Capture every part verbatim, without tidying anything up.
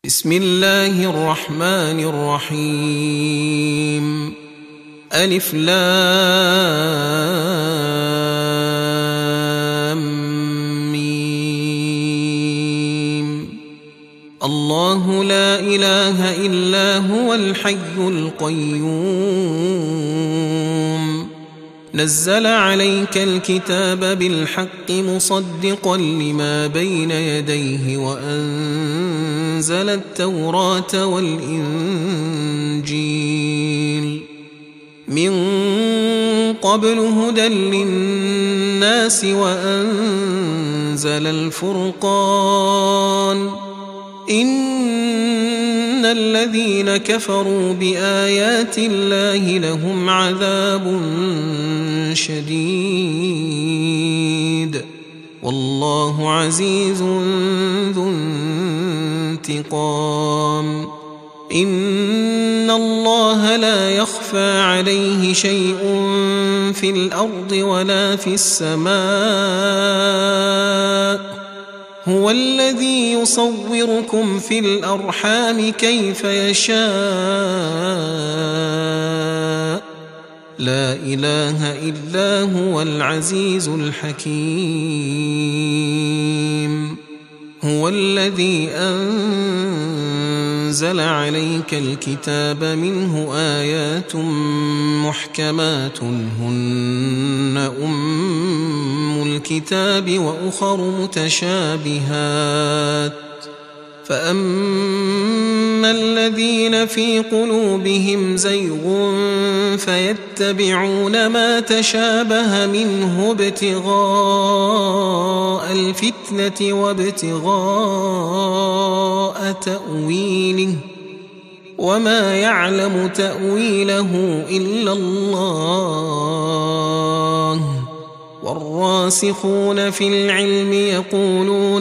بسم الله الرحمن الرحيم. ألف لام ميم. الله لا إله إلا هو الحي القيوم. نزل عليك الكتاب بالحق مصدقا لما بين يديه وأنزل التوراة والإنجيل من قبل هدى للناس وأنزل الفرقان. إن الذين كفروا بآيات الله لهم عذاب شديد والله عزيز ذو انتقام. إن الله لا يخفى عليه شيء في الأرض ولا في السماء. هو الذي يصوركم في الأرحام كيف يشاء. لا إله إلا هو العزيز الحكيم. هو الذي أنزل عليك الكتاب منه آيات محكمات هن أم الكتاب وأخر متشابهات. فأما الذين في قلوبهم زيغ فيتبعون ما تشابه منه ابتغاء الفتنة وابتغاء تأويله وما يعلم تأويله إلا الله. والراسخون في العلم يقولون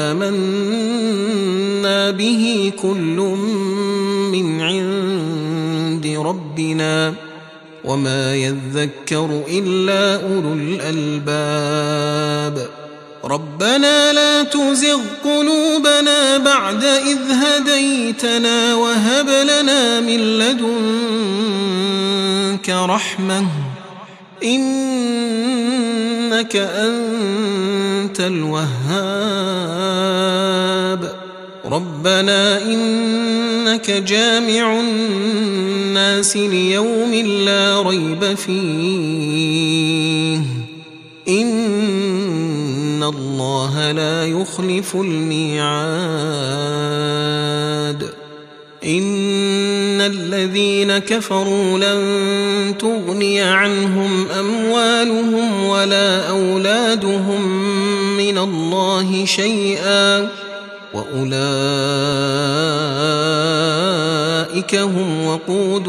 آمنا به كل من عند ربنا وما يذكر إلا أولو الألباب. ربنا لا تزغ قلوبنا بعد إذ هديتنا وهب لنا من لدنك رحمة إنك أنت الوهاب. ربنا إنك جامع الناس ليوم لا ريب فيه إن الله لا يخلف الميعاد. إن الذين كفروا لن تغني عنهم أموالهم ولا أولادهم من الله شيئا وأولئك هم وقود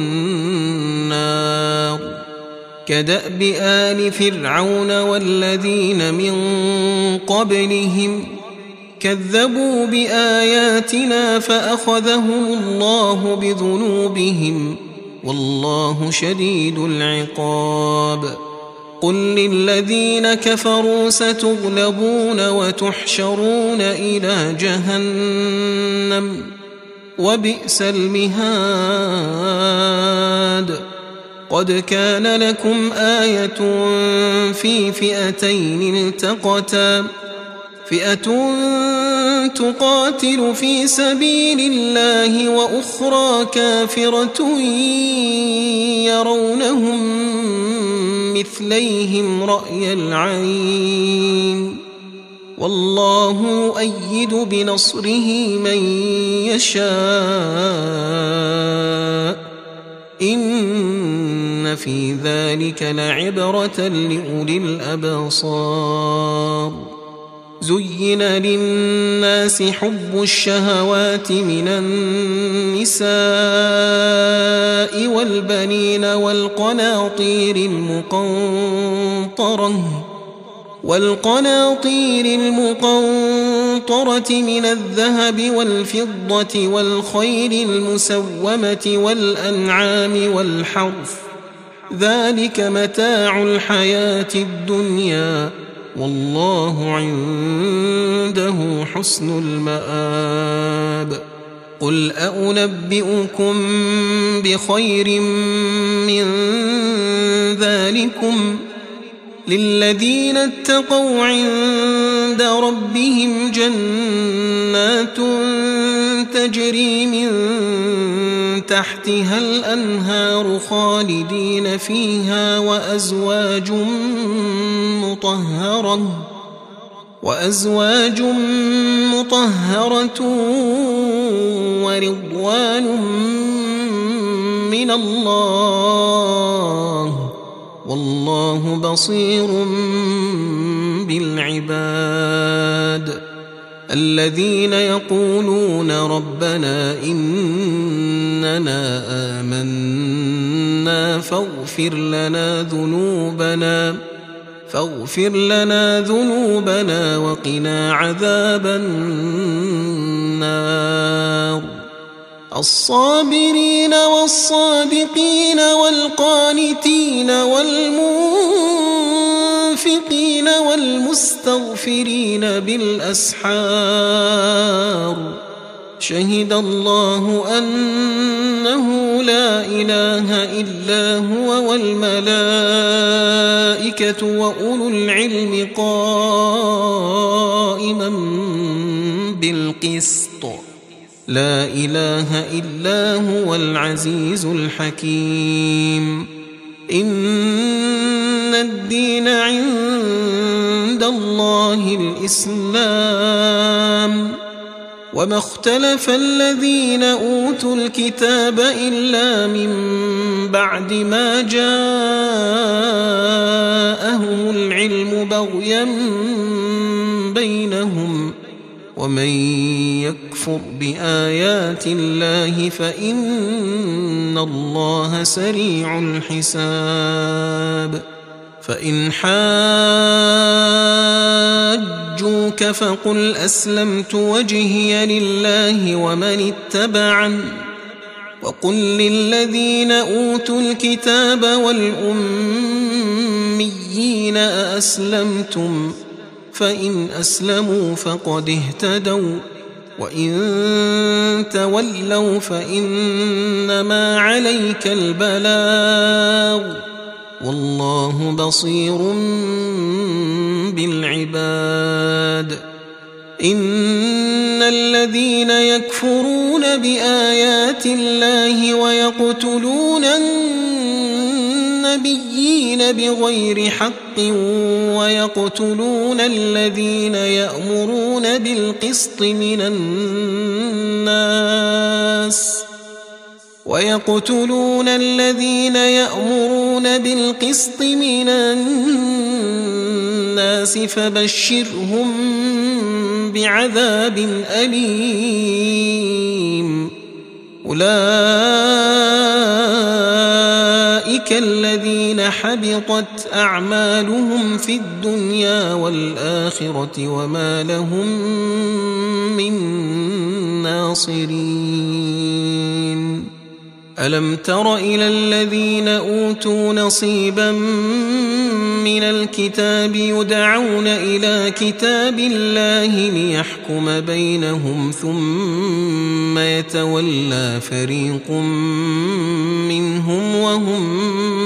النار. كدأب آل فرعون والذين من قبلهم كذبوا بآياتنا فأخذهم الله بذنوبهم والله شديد العقاب. قل للذين كفروا ستغلبون وتحشرون إلى جهنم وبئس المهاد. قد كان لكم آية في فئتين التقتا فئة تقاتل في سبيل الله وأخرى كافرة يرونهم مثليهم رأي العين والله يؤيد بنصره من يشاء. إن في ذلك لعبرة لأولي الأبصار. زين للناس حب الشهوات من النساء والبنين والقناطير المقنطرة والقناطير المقنطرة من الذهب والفضة والخيل المسومة والأنعام والحرث ذلك متاع الحياة الدنيا والله عنده حسن المآب. قل أنبئكم بخير من ذلكم للذين اتقوا عند ربهم جنات تجري من تحتها الأنهار خالدين فيها وأزواج مطهرة وأزواج مطهرة ورضوان من الله والله بصير بالعباد الذين يقولون ربنا إننا آمنا فاغفر لنا ذنوبنا فاغفر لنا ذنوبنا وقنا عذاب النار الصابرين والصادقين والقانتين والمنفقين والمستغفرين بالأسحار شهد الله أنه لا إله إلا هو والملائكة وأولو العلم قائما بالقسط لا إله إلا هو العزيز الحكيم إن الدين عند الله الإسلام وما اختلف الذين أوتوا الكتاب إلا من بعد ما جاءهم العلم بغيا بينهم ومن يكفر بآيات الله فإن الله سريع الحساب فإن حاجوك فقل أسلمت وجهي لله ومن اتبعن وقل للذين أوتوا الكتاب والأميين أأسلمتم فإن أسلموا فقد اهتدوا وإن تولوا فإنما عليك البلاغ والله بصير بالعباد إن الذين يكفرون بآيات الله ويقتلون النبيين بغير حق ويقتلون الذين يأمرون بالقسط من الناس ويقتلون الذين يأمرون بالقسط من الناس فبشرهم بعذاب أليم أولئك الذين حبطت أعمالهم في الدنيا والآخرة وما لهم من ناصرين ألم تر إلى الذين أوتوا نصيبا من الكتاب يدعون إلى كتاب الله ليحكم بينهم ثم يتولى فريق منهم وهم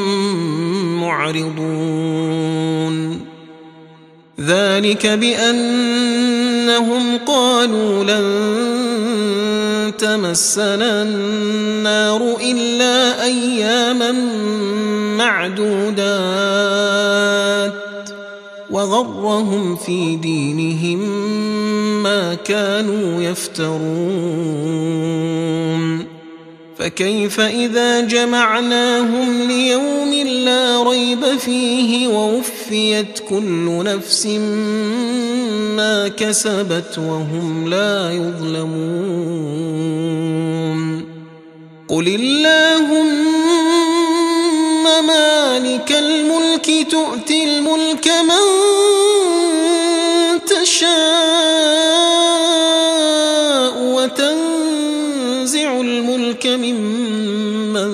معرضون ذلك بأنهم قالوا لن تمسنا النار إلا أياما معدودات وغرهم في دينهم ما كانوا يفترون فكيف إذا جمعناهم ليوم لا ريب فيه ووفيت كل نفس ما كسبت وهم لا يظلمون قل اللهم مالك الملك تؤتي الملك من تشاء وتنزع الملك ممن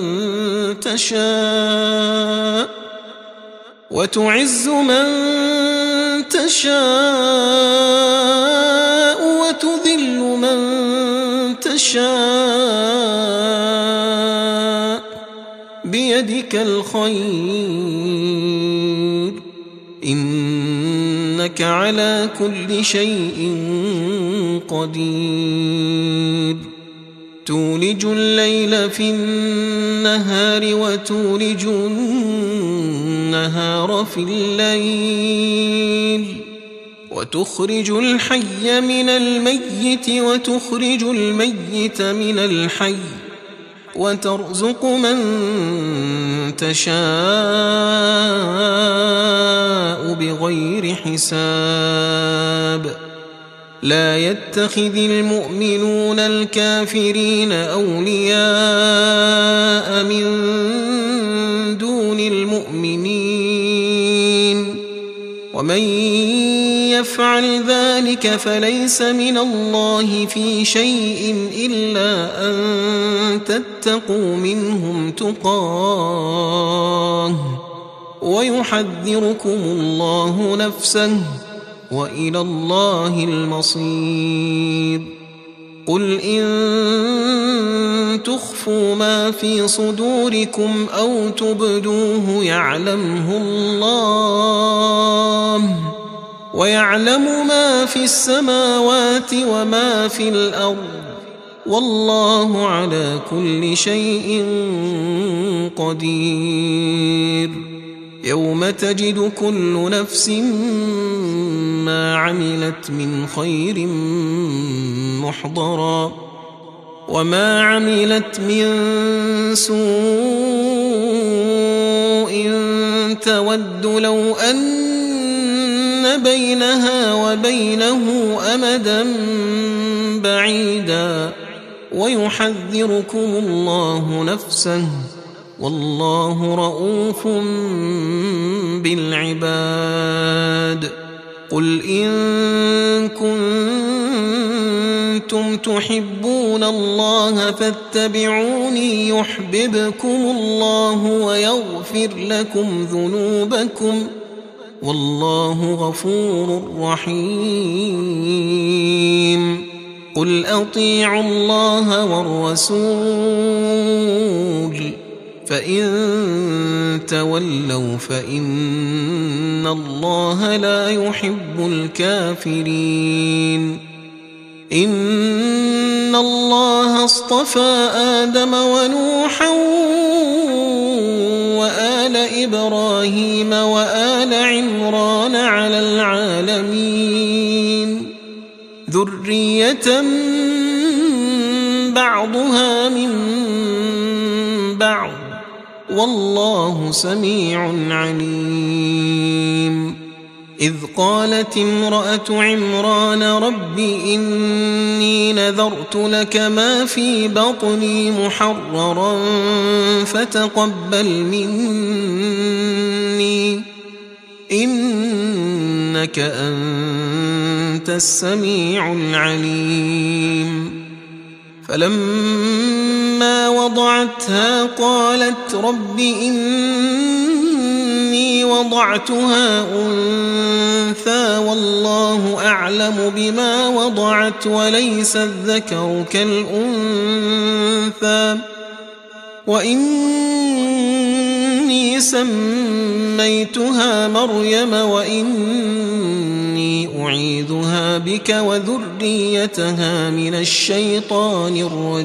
تشاء وتعز من تشاء وتذل من تشاء بيدك الخير إنك على كل شيء قدير تولج الليل في النهار وتولج النهار في الليل وتخرج الحي من الميت وتخرج الميت من الحي وترزق من تشاء بغير حساب لا يتخذ المؤمنون الكافرين أولياء من دون المؤمنين ومن يفعل ذلك فليس من الله في شيء إلا أن تتقوا منهم تقاه ويحذركم الله نفسه وإلى الله المصير قل إن تخفوا ما في صدوركم أو تبدوه يعلمه الله ويعلم ما في السماوات وما في الأرض والله على كل شيء قدير يوم تجد كل نفس ما عملت من خير محضرا وما عملت من سوء تود لو أن بينها وبينه أمدا بعيدا ويحذركم الله نفسه والله رؤوف بالعباد قل إن كنتم تحبون الله فاتبعوني يحببكم الله ويغفر لكم ذنوبكم والله غفور رحيم قل أطيعوا الله والرسول فإن تولوا فإن الله لا يحب الكافرين إن الله اصطفى آدم ونوحا وآل إبراهيم وآل عمران على العالمين ذرية بعضها من بعض والله سميع عليم إذ قالت امرأة عمران رب إني نذرت لك ما في بطني محررا فتقبل مني إنك أنت السميع العليم فلما وضعتها قالت رب إني وضعتها أنثى والله أعلم بما وضعت وليس الذكر كالأنثى وإني سميتها مريم وإني أعيذها بك وذريتها من الشيطان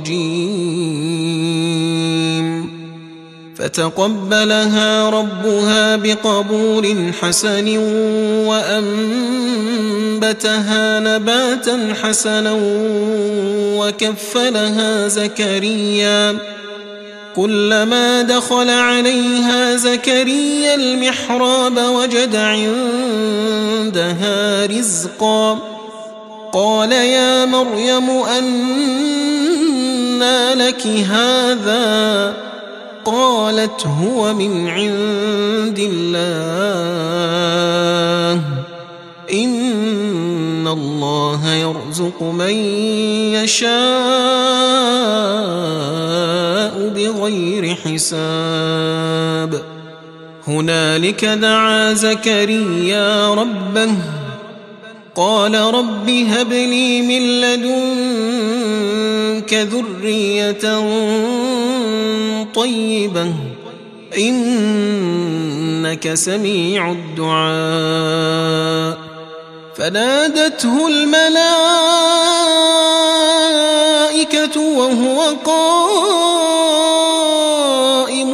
الرجيم فتقبلها ربها بقبول حسن وأنبتها نباتا حسنا وكفلها زكريا كلما دخل عليها زكريا المحراب وجد عندها رزقا قال يا مريم أنى لك هذا قالت هو من عند الله إن الله يرزق من يشاء بغير حساب هنالك دعا زكريا ربه قال رب هب لي من لدنك ذرية طيبة إنك سميع الدعاء فنادته الملائكة وهو قائم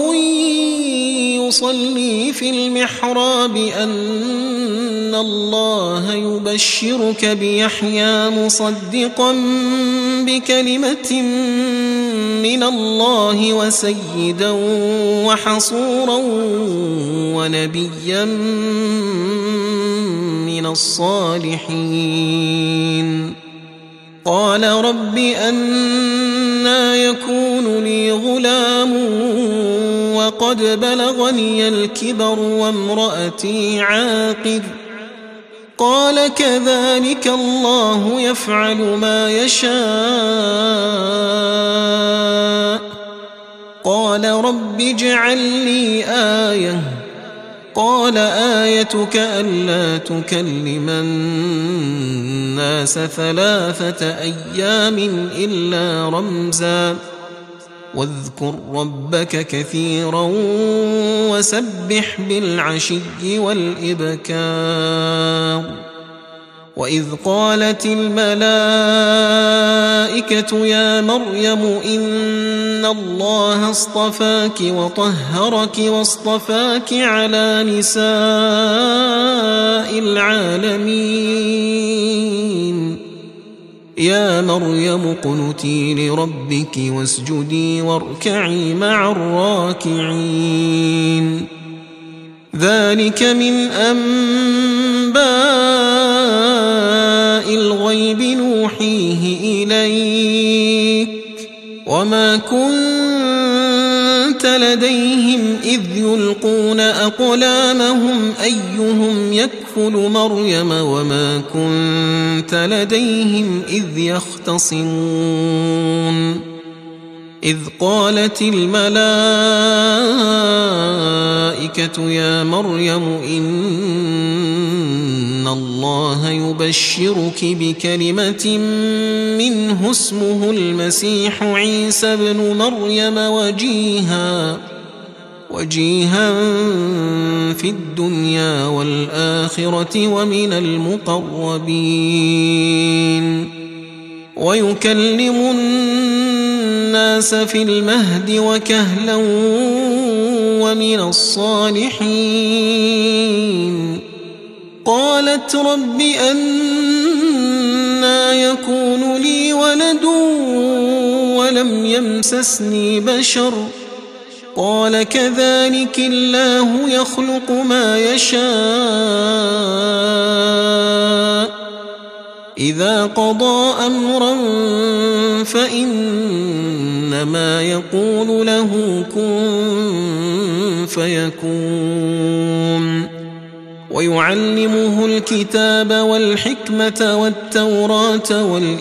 يصلي في المحراب أن الله يبشرك بيحيى مصدقا بكلمة من الله وسيدا وحصورا ونبيا من الصالحين قال رب أنى يكون لي غلام وقد بلغني الكبر وامرأتي عاقر قال كذلك الله يفعل ما يشاء قال رب اجعل لي آية قال آيتك ألا تكلم الناس ثلاثة أيام إلا رمزا واذكر ربك كثيرا وسبح بالعشي والإبكار وإذ قالت الملائكة يا مريم إن الله اصطفاك وطهرك واصطفاك على نساء العالمين يا مريم اقنتي لربك واسجدي واركعي مع الراكعين ذلك من أنباء الغيب نوحيه إليك وما كنت لديهم إذ يلقون أقلامهم أيهم يكفل مريم وما كنت لديهم إذ يختصمون إذ قالت الملائكة يا مريم إن الله يبشرك بكلمة منه اسمه المسيح عيسى ابن مريم وجيها وجيها في الدنيا والآخرة ومن المقربين ويكلم الناس في المهد وكهلا ومن الصالحين قالت رب أنى يكون لي ولد ولم يمسسني بشر قال كذلك الله يخلق ما يشاء إذا قضى أمرا فإنما يقول له كن فيكون ويعلمه الكتاب والحكمة والتوراة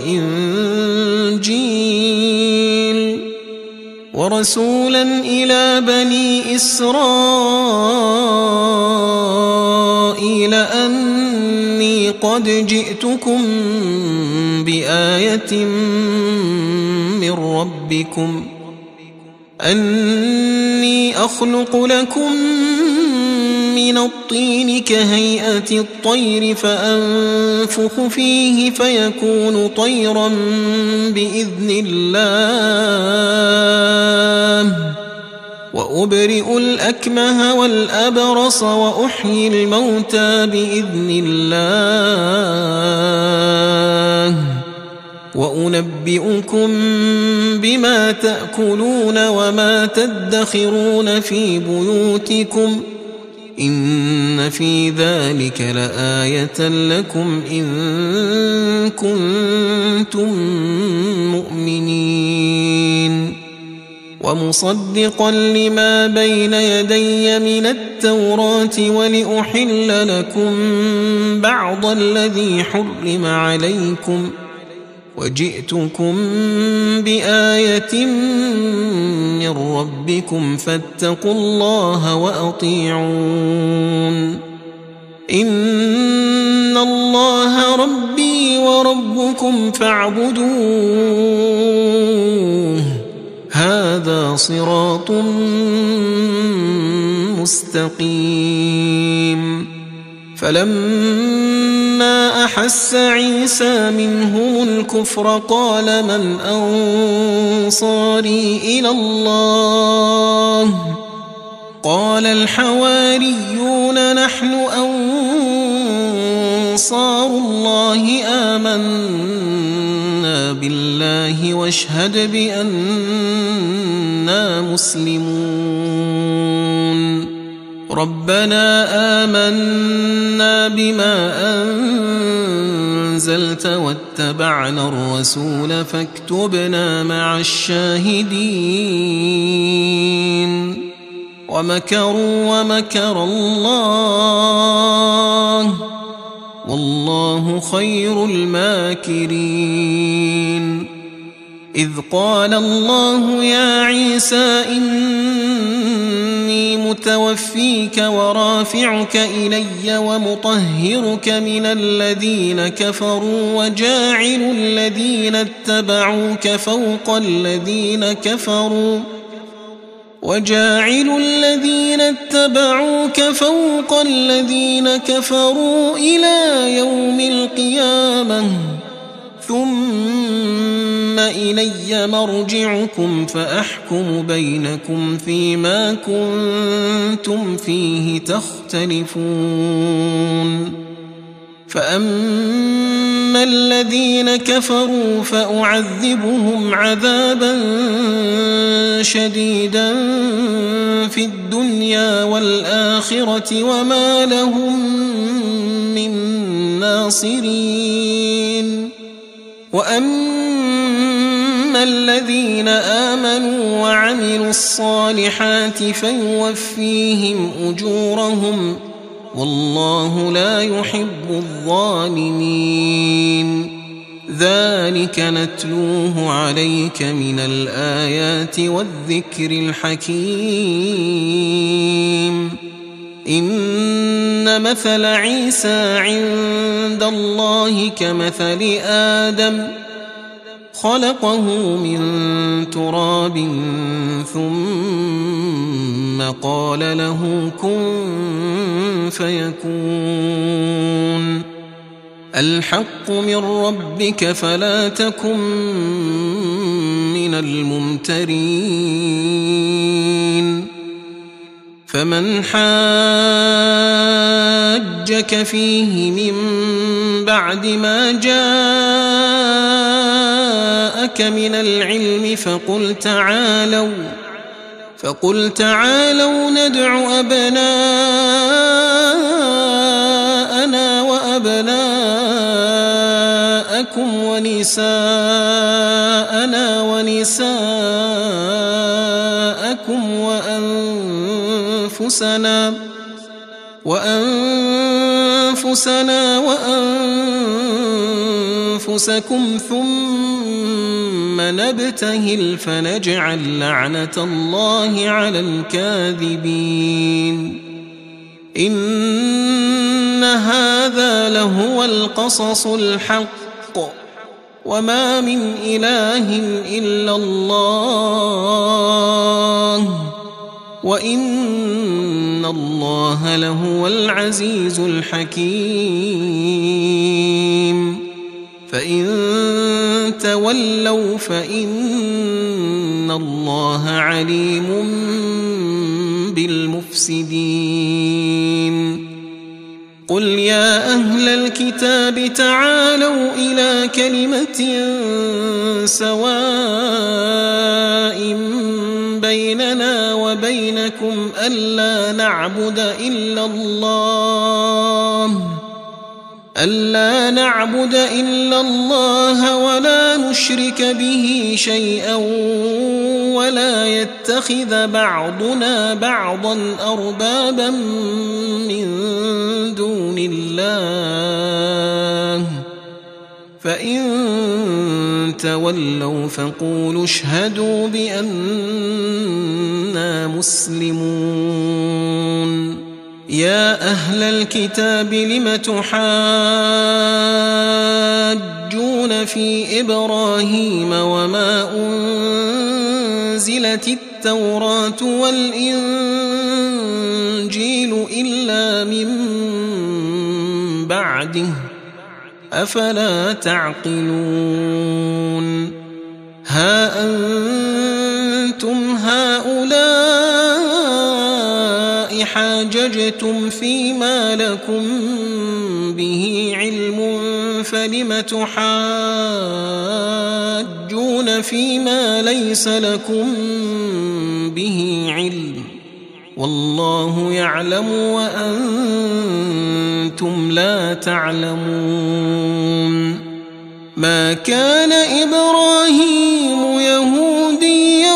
والإنجيل ورسولا إلى بني إسرائيل أني قد جئتكم بآية من ربكم أني أخلق لكم من الطين كهيئة الطير فأنفخ فيه فيكون طيرا بإذن الله وأبرئ الأكمه والأبرص وأحيي الموتى بإذن الله وأنبئكم بما تأكلون وما تدخرون في بيوتكم إن في ذلك لآية لكم إن كنتم مؤمنين ومصدقا لما بين يدي من التوراة ولأحل لكم بعض الذي حرم عليكم وجئتكم بآية من ربكم فاتقوا الله وأطيعون إن الله ربي وربكم فاعبدوه هذا صراط مستقيم فلما أحس عيسى منهم الكفر قال من أنصاري إلى الله قال الحواريون نحن أنصار الله آمنا بالله واشهد بأننا مسلمون ربنا آمنا بما أنزلت واتبعنا الرسول فاكتبنا مع الشاهدين ومكروا ومكر الله والله خير الماكرين إذ قال الله يا عيسى إني متوفيك ورافعك إلي ومطهرك من الذين كفروا وجاعل الذين اتبعوك فوق الذين كفروا وجاعل الذين اتبعوك فوق الذين كفروا إلى يوم القيامة ثم إلي مرجعكم فأحكم بينكم فيما كنتم فيه تختلفون فأما الذين كفروا فأعذبهم عذابا شديدا في الدنيا والآخرة وما لهم من ناصرين وأما الذين آمنوا وعملوا الصالحات فيوفيهم أجورهم والله لا يحب الظالمين ذلك نتلوه عليك من الآيات والذكر الحكيم إن مثل عيسى عند الله كمثل آدم خلقه من تراب ثم قال له كن فيكون الحق من ربك فلا تكن من الممترين فمن حاجك فيه من بعد ما جاءك من العلم فقل تعالوا فقل تعالوا ندع أبناءنا وأبناءكم ونساءنا ونساءكم وأنفسنا وأنفسنا وأنفسكم ثم نبتهل فنجعل لعنة الله على الكاذبين إن هذا لهو القصص الحق وما من إله إلا الله وإن الله لهو العزيز الحكيم فإن تولوا فإن الله عليم بالمفسدين قل يا أهل الكتاب تعالوا إلى كلمة سواء بيننا وبينكم ألا نعبد إلا الله ألا نعبد إلا الله ولا نشرك به شيئا ولا يتخذ بعضنا بعضا أربابا من دون الله فإن تولوا فقولوا اشهدوا بأننا مسلمون يا أهل الكتاب لم تحاجون في إبراهيم وما أنزلت التوراة والإنجيل إلا من بعده أفلا تعقلون ها أنتم هؤلاء حاججتم فيما لكم به علم فلم تحاجون فيما ليس لكم به علم والله يعلم وأنتم لا تعلمون ما كان إبراهيم يهوديا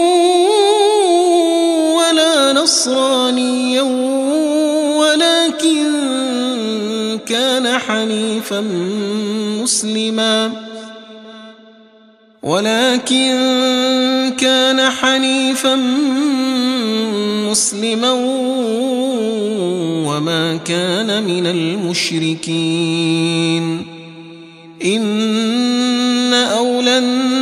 ولا نصرانيا ولكن كان حنيفا مسلما ولكن كان حنيفا مسلما وما كان من المشركين إن أولى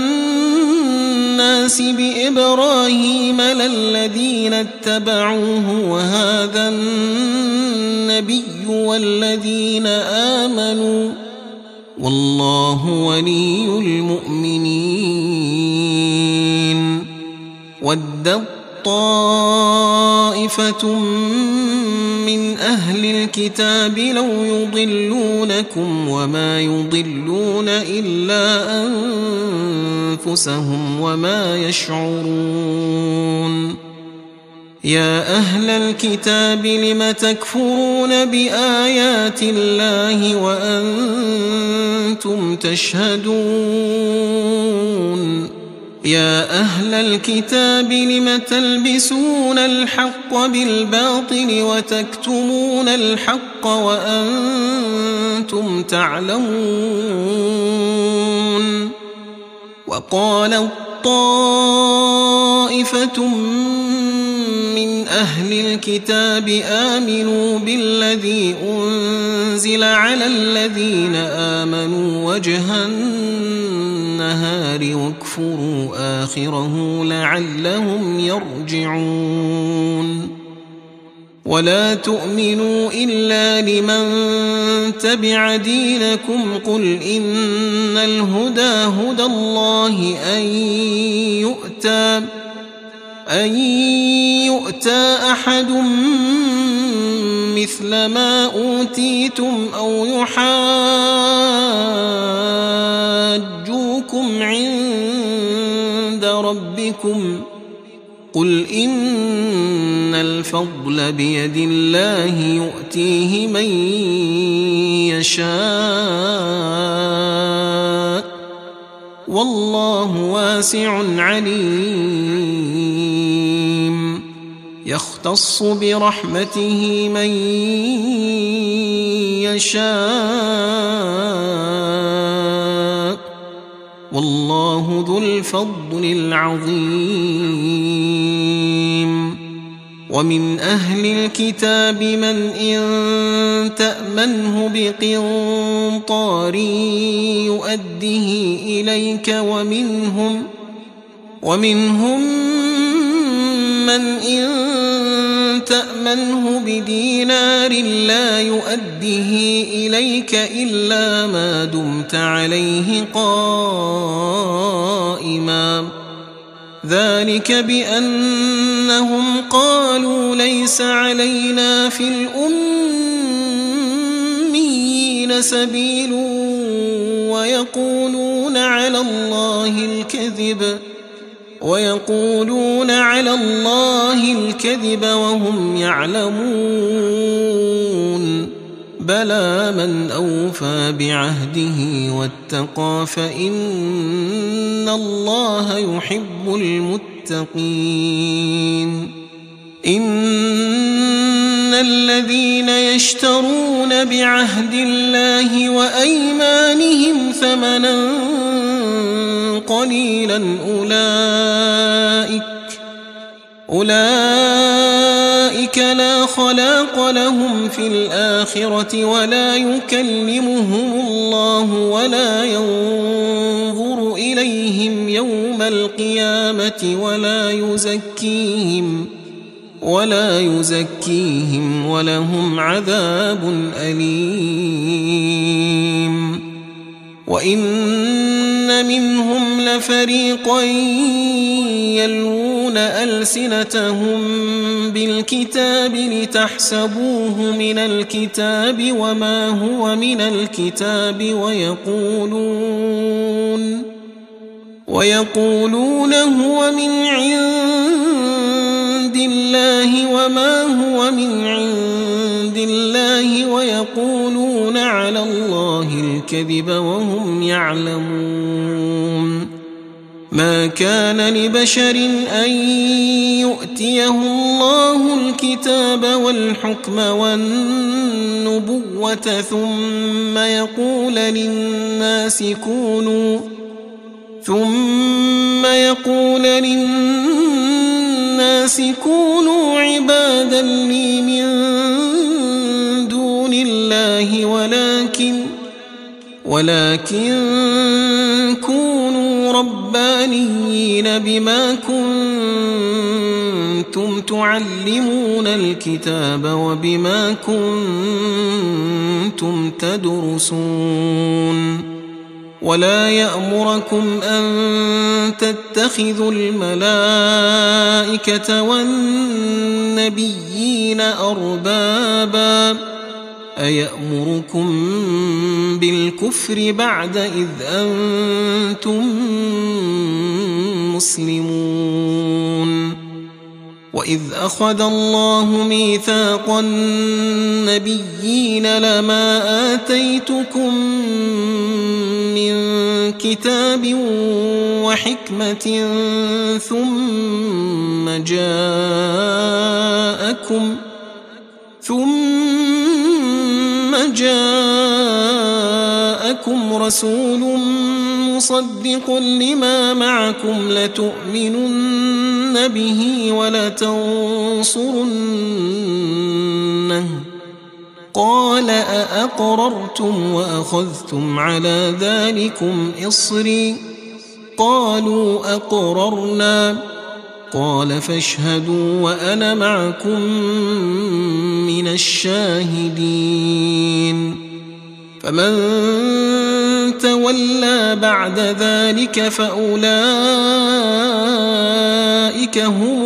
الناس بإبراهيم للذين اتبعوه وهذا النبي والذين آمنوا والله ولي المؤمنين ودت طائفة من أهل الكتاب لو يضلونكم وما يضلون إلا أنفسهم وما يشعرون يا أهل الكتاب لم تكفرون بآيات الله وأنتم تشهدون يا أهل الكتاب لم تلبسون الحق بالباطل وتكتمون الحق وأنتم تعلمون وقال طائفة من أهل الكتاب آمنوا بالذي أنزل على الذين آمنوا وجه النهار واكفروا آخره لعلهم يرجعون ولا تؤمنوا إلا لمن تبع دينكم قل إن الهدى هدى الله أن يؤتى أن يؤتى أحد مثل ما أوتيتم أو يحاجوكم عند ربكم قل إن الفضل بيد الله يؤتيه من يشاء والله واسع عليم يختص برحمته من يشاء والله ذو الفضل العظيم ومن أهل الكتاب من إن تأمنه بقنطار يؤده إليك ومنهم ومنهم من إن تأمنه بدينار لا يؤده إليك إلا ما دمت عليه قائما ذلك بأنهم قالوا ليس علينا في الأميين سبيل ويقولون على الله الكذب ويقولون على الله الكذب وهم يعلمون بلى من أوفى بعهده واتقى فإن الله يحب المتقين إن الذين يشترون بعهد الله وأيمانهم ثمنا قليلا أولئك أولئك أولئك لا خلاق لهم في الآخرة ولا يكلمهم الله ولا ينظر إليهم يوم القيامة ولا يزكيهم ولا يزكيهم ولهم عذاب أليم. وإن منهم لفريقا يلوون ألسنتهم بالكتاب لتحسبوه من الكتاب وما هو من الكتاب ويقولون ويقولون هو من عند الله وما هو من عند الله ويقولون على الله الكذب وهم يعلمون. ما كان لبشر أن يؤتيه الله الكتاب والحكم والنبوة ثم يقول للناس كونوا ثم يقول للناس كونوا عبادا لي من دون الله ولكن ولكن كونوا ربانيين بما كنتم تعلمون الكتاب وبما كنتم تدرسون. ولا يأمركم أن تتخذوا الملائكة والنبيين أربابا أيأمركم بالكفر بعد إذ أنتم مسلمون. وإذ أخذ الله ميثاق النبيين لما آتيتكم من كتاب وحكمة ثم جاءكم ثم جاءكم رسول مصدق لما معكم لتؤمنن به ولتنصرنه قال أأقررتم وأخذتم على ذلكم إصري قالوا أقررنا قال فاشهدوا وأنا معكم من الشاهدين. فمن تولى بعد ذلك فأولئك هم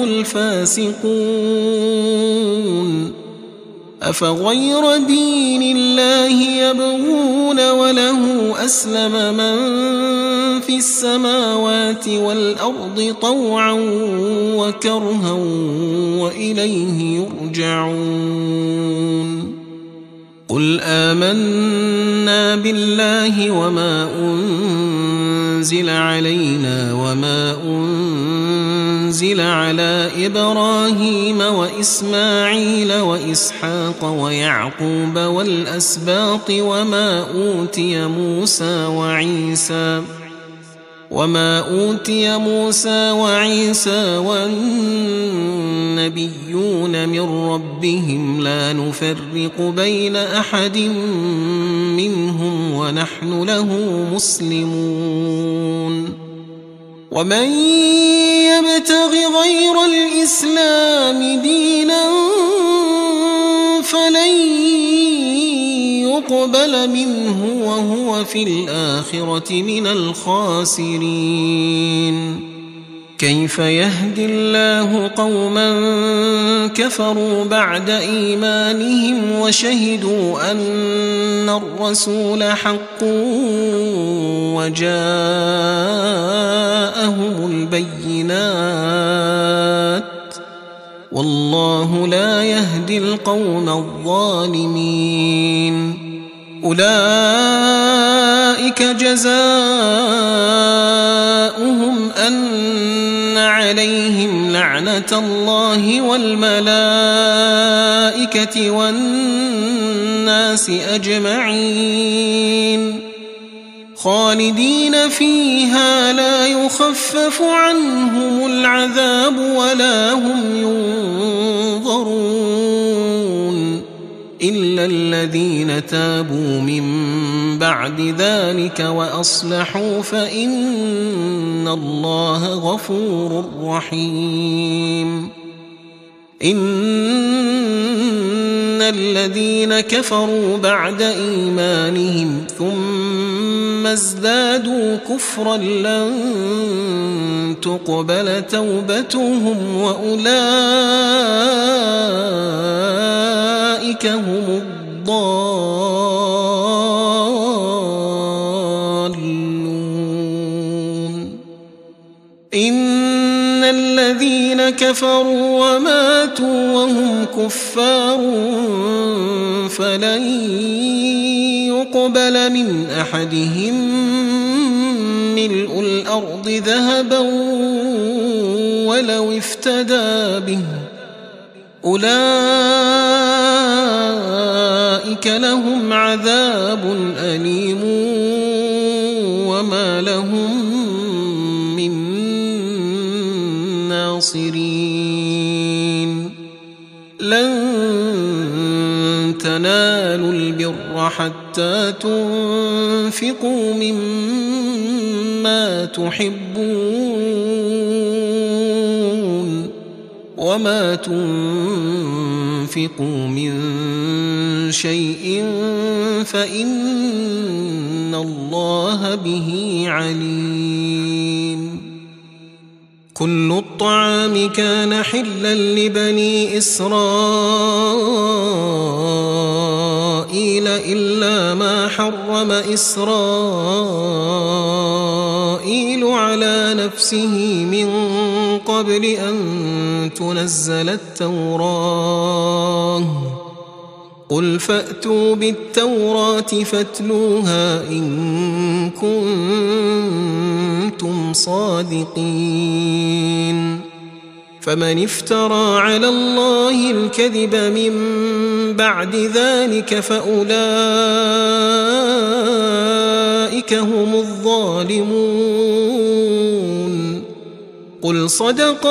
الفاسقون. أفغير دين الله يبغون وله أسلم من في السماوات والأرض طوعا وكرها وإليه يرجعون. قل آمنا بالله وما أنزل علينا وما أنزل على إبراهيم وإسماعيل وإسحاق ويعقوب والأسباط وما أوتي موسى وعيسى وما أوتي موسى وعيسى والنبيون من ربهم لا نفرق بين أحد منهم ونحن له مسلمون. ومن يبتغ غير الإسلام دينا فلن يقبل منه وهو في الآخرة من الخاسرين. كيف يهدي الله قوما كفروا بعد إيمانهم وشهدوا أن الرسول حق وجاءهم البينات والله لا يهدي القوم الظالمين. أولئك جزاؤهم أن عليهم لعنة الله والملائكة والناس أجمعين خالدين فيها لا يخفف عنهم العذاب ولا هم ينظرون إلا الذين تابوا من بعد ذلك وأصلحوا فإن الله غفور رحيم إن الذين كفروا بعد إيمانهم ثم ازدادوا كفرا لن تقبل توبتهم وأولئك هم الضالون إن الذين كفروا وماتوا وهم كفار فلن يقبل من أحدهم ملء الأرض ذهبا ولو افتدى به أولئك لهم عذاب أليم وما لهم من ناصرين لن تنالوا البر حتى تنفقوا مما تحبون وما تنفقوا من شيء فإن الله به عليم كل الطعام كان حلا لبني إسرائيل إلا ما حرم إسرائيل على نفسه من قبل أن تنزل التوراة قل فأتوا بالتوراة فاتلوها إن كنتم صادقين فمن افترى على الله الكذب من بعد ذلك فأولئك هم الظالمون قل صدق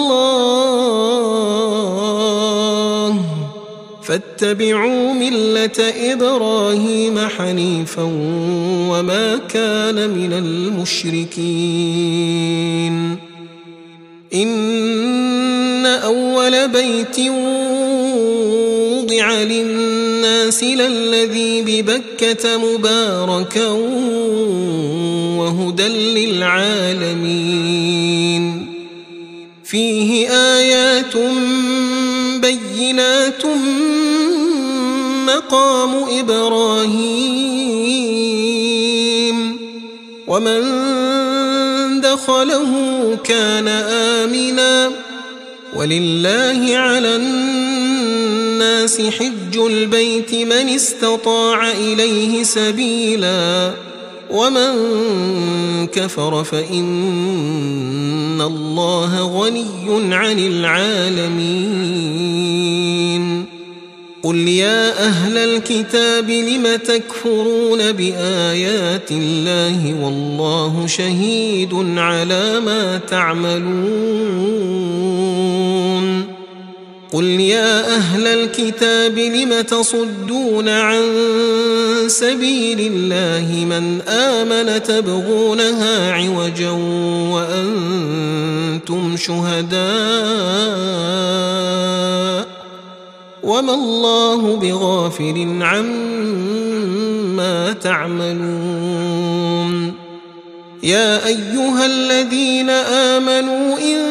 الله فاتبعوا ملة إبراهيم حنيفا وما كان من المشركين إن أول بيت وضع للناس للذي ببكة مباركا وهدى للعالمين فيه آيات بينات مقام إبراهيم ومن دخله كان آمنا ولله على الناس حج البيت من استطاع إليه سبيلا ومن كفر فإن الله غني عن العالمين قل يا أهل الكتاب لم تكفرون بآيات الله والله شهيد على ما تعملون قل يا أهل الكتاب لم تصدون عن سبيل الله من آمن تبغونها عوجا وأنتم شهداء وما الله بغافل عما تعملون يا أيها الذين آمنوا إن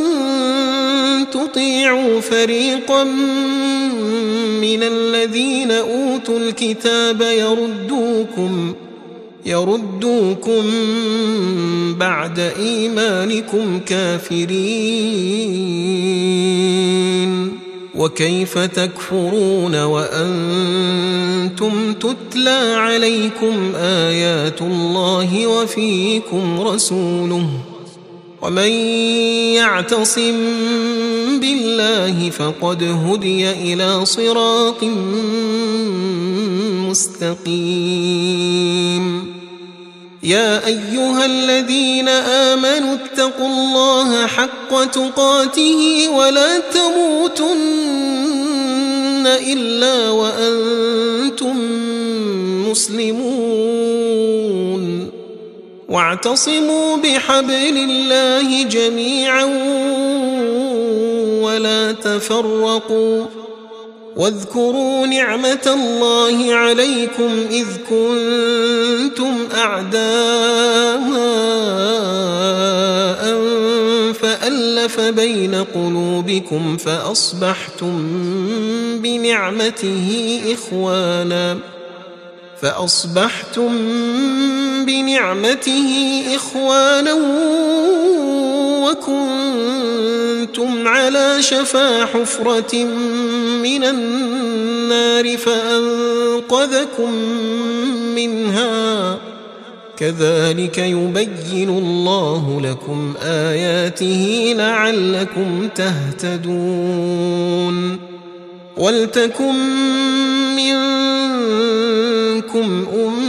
تطيعوا فريقا من الذين أوتوا الكتاب يردوكم يردوكم بعد إيمانكم كافرين وكيف تكفرون وأنتم تتلى عليكم آيات الله وفيكم رسوله ومن يعتصم بالله فقد هدي إلى صراط مستقيم يا أيها الذين آمنوا اتقوا الله حق تقاته ولا تموتن إلا وأنتم مسلمون واعتصموا بحبل الله جميعا ولا تفرقوا واذكروا نعمة الله عليكم إذ كنتم أعداء فألف بين قلوبكم فأصبحتم بنعمته إخوانا فأصبحتم بنعمته إخوانا وكنتم على شفا حفرة من النار فأنقذكم منها كذلك يبين الله لكم آياته لعلكم تهتدون ولتكن منكم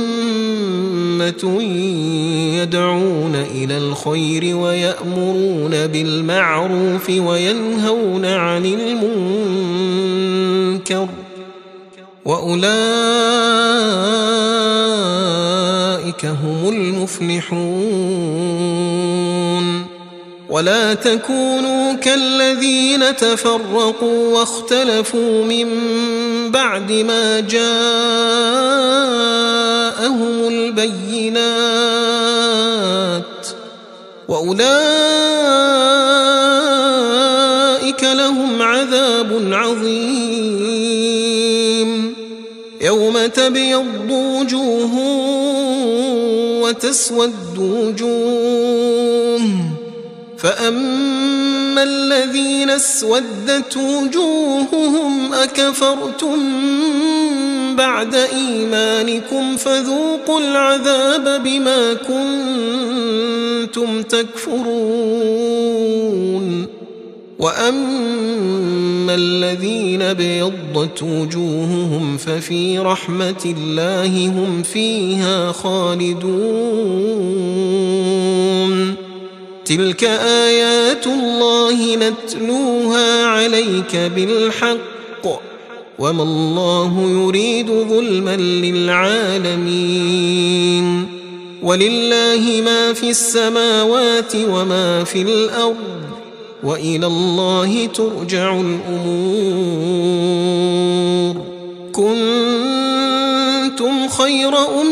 أمة يدعون إلى الخير ويأمرون بالمعروف وينهون عن المنكر وأولئك هم المفلحون ولا تكونوا كالذين تفرقوا واختلفوا من بعد ما جاءهم البينات وأولئك لهم عذاب عظيم يوم تبيض وجوه وتسود وجوه فأما الذين اسودت وجوههم أكفرتم بعد إيمانكم فذوقوا العذاب بما كنتم تكفرون وأما الذين ابيضت وجوههم ففي رحمة الله هم فيها خالدون تلك آيات الله نتلوها عليك بالحق وما الله يريد ظلما للعالمين ولله ما في السماوات وما في الأرض وإلى الله ترجع الأمور كنتم خير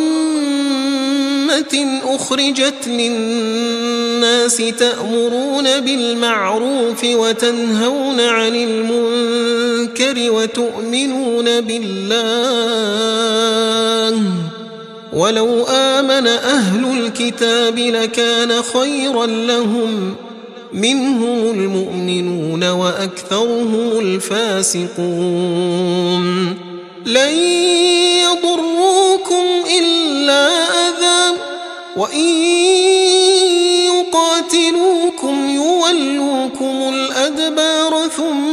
أمة أخرجت للناس تأمرون بالمعروف وتنهون عن المنكر وتؤمنون بالله ولو آمن أهل الكتاب لكان خيرا لهم منهم المؤمنون وأكثرهم الفاسقون لن يضروكم إلا أذى وإن يقاتلوكم يولوكم الأدبار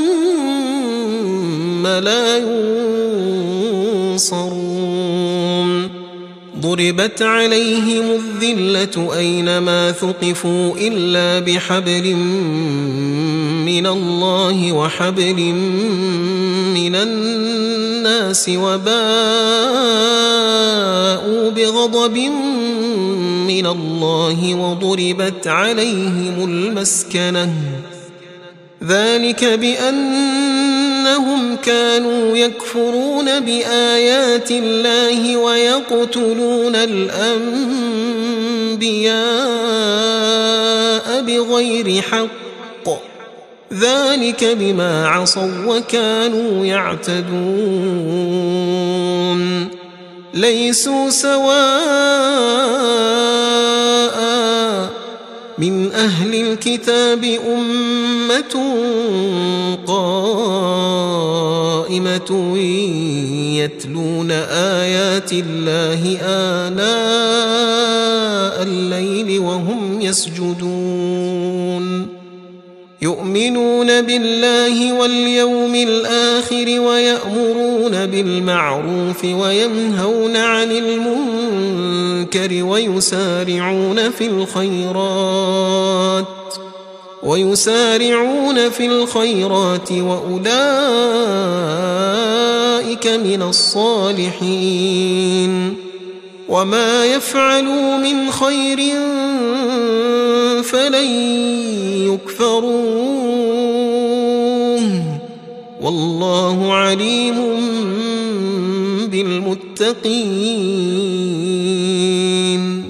ثم لا ينصرون ضربت عليهم الذلة أينما ثقفوا إلا بحبل من الله وحبل من الناس وباءوا بغضب من الله وضربت عليهم المسكنة ذلك بأنهم كانوا يكفرون بآيات الله ويقتلون الأنبياء بغير حق ذلك بما عصوا وكانوا يعتدون ليسوا سواء من أهل الكتاب أمة قائمة يتلون آيات الله آناء الليل وهم يسجدون يؤمنون بالله واليوم الآخر ويأمرون بالمعروف وينهون عن المنكر ويسارعون في الخيرات ويسارعون في الخيرات وأولئك من الصالحين وما يفعلوا من خير فلن يكفروه والله عليم بالمتقين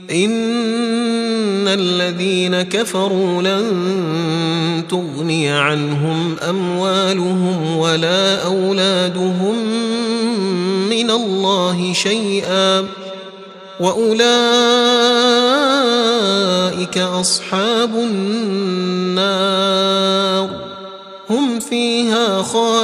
إن الذين كفروا لن تغني عنهم أموالهم ولا أولادهم من الله شيئا وأولئك أصحاب النار هم فيها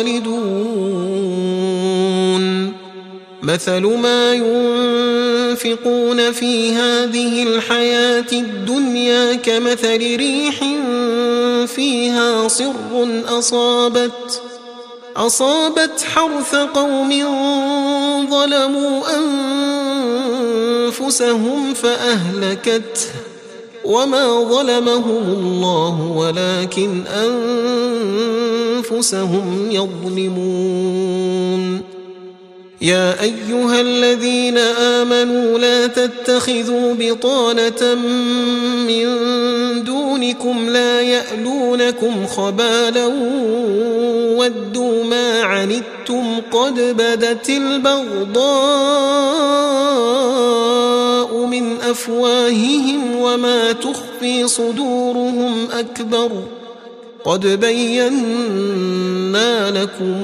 خالدون مثل ما ينفقون في هذه الحياة الدنيا كمثل ريح فيها صر أصابت أصابت حرث قوم ظلموا أنفسهم فأهلكته وما ظلمهم الله ولكن أنفسهم يظلمون يا أيها الذين آمنوا لا تتخذوا بطانة من دونكم لا يألونكم خبالا ودوا ما عنتم قد بدت البغضاء من أفواههم وما تخفي صدورهم أكبر قد بينا لكم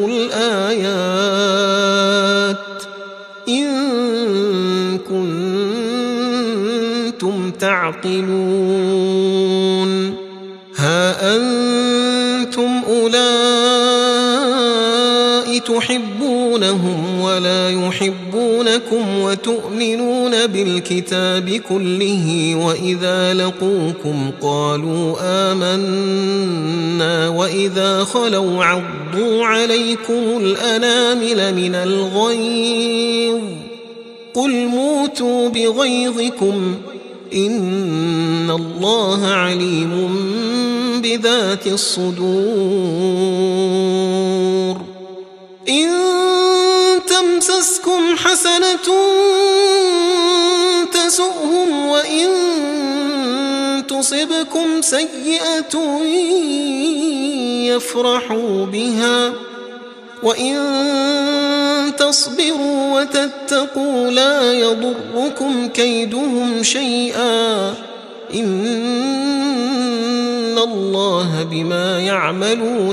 الآيات إن كنتم تعقلون ها أنتم أولئك تحبونهم ولا يحبونكم وتؤمنون بالكتاب كله وإذا لقوكم قالوا آمنا وإذا خلوا عضوا عليكم الأنامل من الغيظ قل موتوا بغيظكم إن الله عليم بذات الصدور إن تمسسكم حسنة تسؤهم وإن تصبكم سيئة يفرحوا بها وإن تصبروا وتتقوا لا يضركم كيدهم شيئا إن الله بما يعملون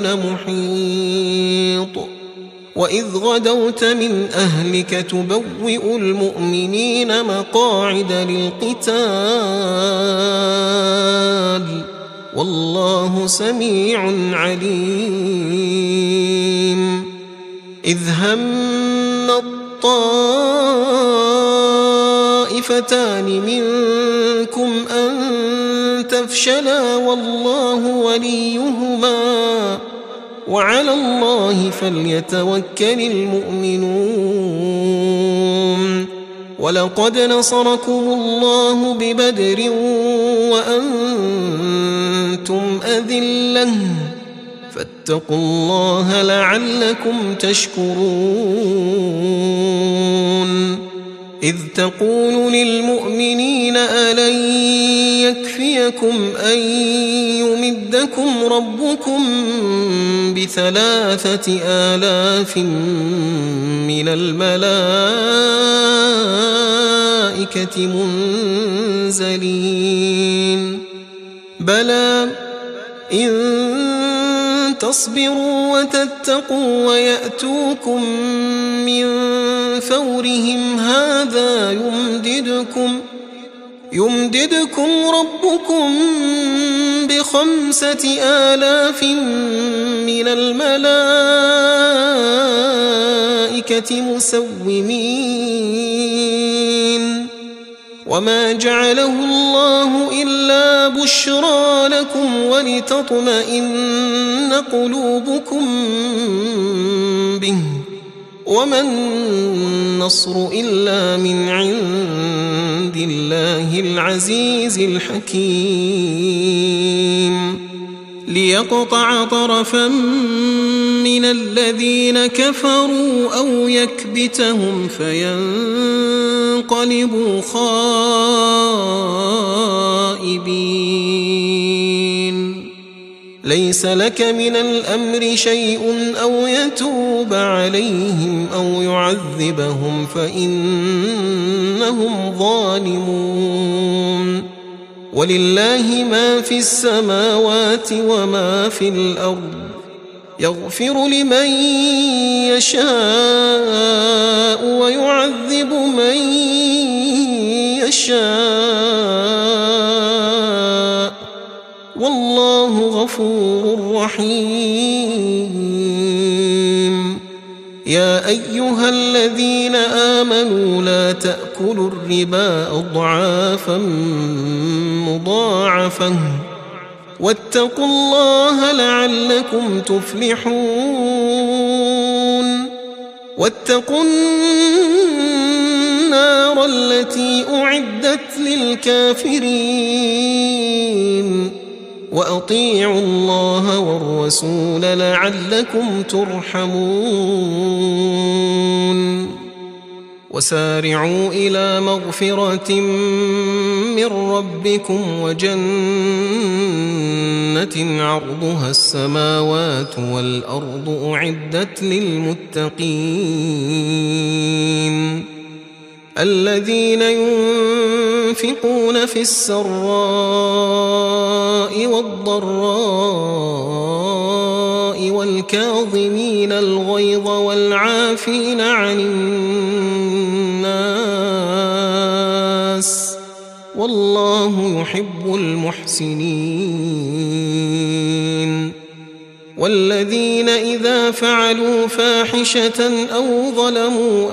محيط وإذ غدوت من أهلك تبوئ المؤمنين مقاعد للقتال والله سميع عليم إذ هم الطائفتان منكم أن تفشلا والله وليهما وعلى الله فليتوكل المؤمنون ولقد نصركم الله ببدر وأنتم أذلة فاتقوا الله لعلكم تشكرون إذ تقول للمؤمنين ألن يكفيكم أن يمدكم ربكم بثلاثة آلاف من الملائكة منزلين بلى إن تصبروا وتتقوا ويأتوكم من فورهم هذا يمددكم يمددكم ربكم بخمسة آلاف من الملائكة مسومين وما جعله الله إلا بشرى لكم ولتطمئن قلوبكم به وما النصر إلا من عند الله العزيز الحكيم ليقطع طرفا من الذين كفروا أو يكبتهم فينقلبوا خائبين ليس لك من الأمر شيء أو يتوب عليهم أو يعذبهم فإنهم ظالمون ولله ما في السماوات وما في الأرض يغفر لمن يشاء ويعذب من يشاء والله غفور رحيم يا أيها الذين آمنوا لا تأكلوا الربا أضعافا مضاعفة واتقوا الله لعلكم تفلحون واتقوا النار التي أعدت للكافرين وأطيعوا الله والرسول لعلكم ترحمون وسارعوا إلى مغفرة من ربكم وجنة عرضها السماوات والأرض أعدت للمتقين الذين ينفقون في السراء والضراء والكاظمين الغيظ والعافين عن الناس والله يحب المحسنين والذين إذا فعلوا فاحشة أو ظلموا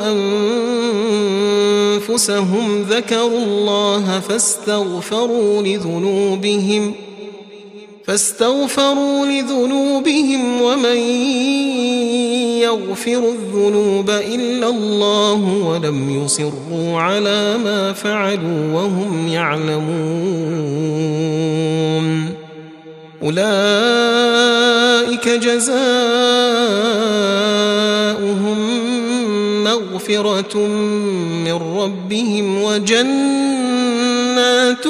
أنفسهم ذكروا الله فاستغفروا لذنوبهم فاستغفروا لذنوبهم ومن يغفر الذنوب إلا الله ولم يصروا على ما فعلوا وهم يعلمون أولئك جزاؤهم مغفرة من ربهم وجنات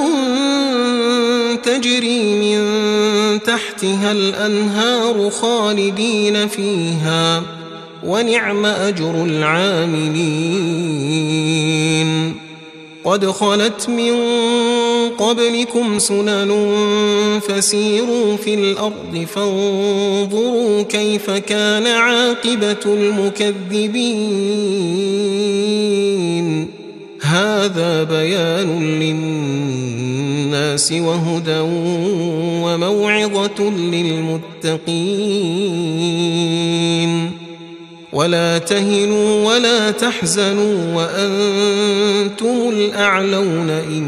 تجري من تحتها الأنهار خالدين فيها ونعم أجر العاملين قد خلت من قبلكم سنن فسيروا في الأرض فانظروا كيف كان عاقبة المكذبين هذا بيان للناس وهدى وموعظة للمتقين ولا تهنوا ولا تحزنوا وأنتم الأعلون إن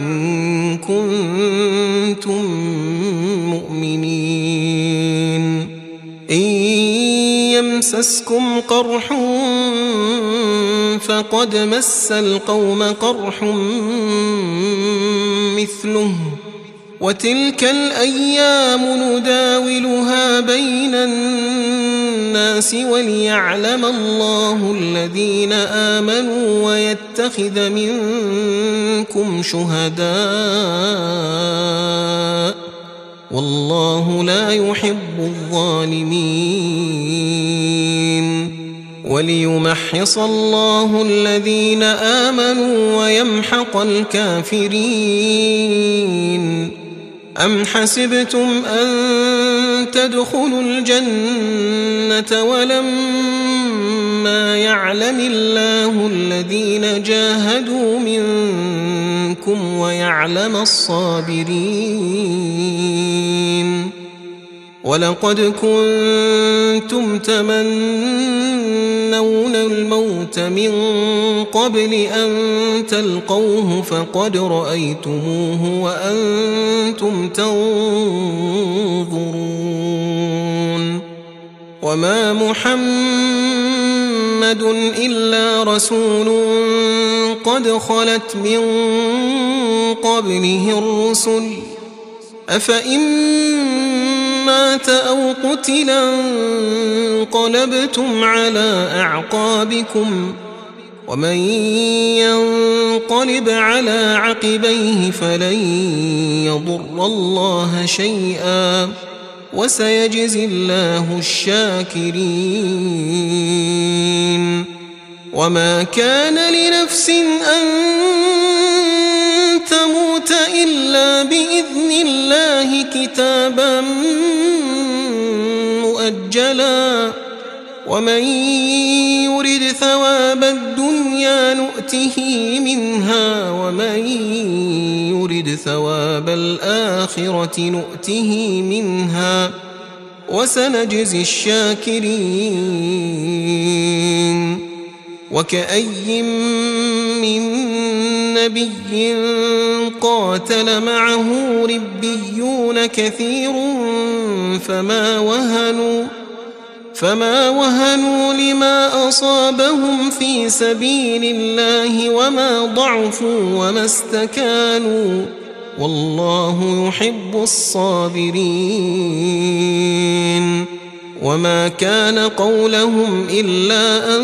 كنتم مؤمنين إن يمسسكم قرح فقد مس القوم قرح مثله وتلك الأيام نداولها بين الناس وليعلم الله الذين آمنوا ويتخذ منكم شهداء والله لا يحب الظالمين وليمحص الله الذين آمنوا ويمحق الكافرين أم حسبتم أن تدخلوا الجنة ولما يعلم الله الذين جاهدوا منكم ويعلم الصابرين ولقد كنتم تمنون الموت من قبل أن تلقوه فقد رأيتموه وأنتم تنظرون وما محمد إلا رسول قد خلت من قبله الرسل أفإن مات أو قتلا انقلبتم على أعقابكم ومن ينقلب على عقبيه فلن يضر الله شيئا وسيجزي الله الشاكرين وما كان لنفس أن تموت إلا بإذن الله كتابا مؤجلا ومن يرد ثواب الدنيا نؤته منها ومن يرد ثواب الآخرة نؤته منها وسنجزي الشاكرين وكأي من نبي قاتل معه ربيون كثير فما وهنوا فما وهنوا لما أصابهم في سبيل الله وما ضعفوا وما استكانوا والله يحب الصابرين وما كان قولهم إلا أن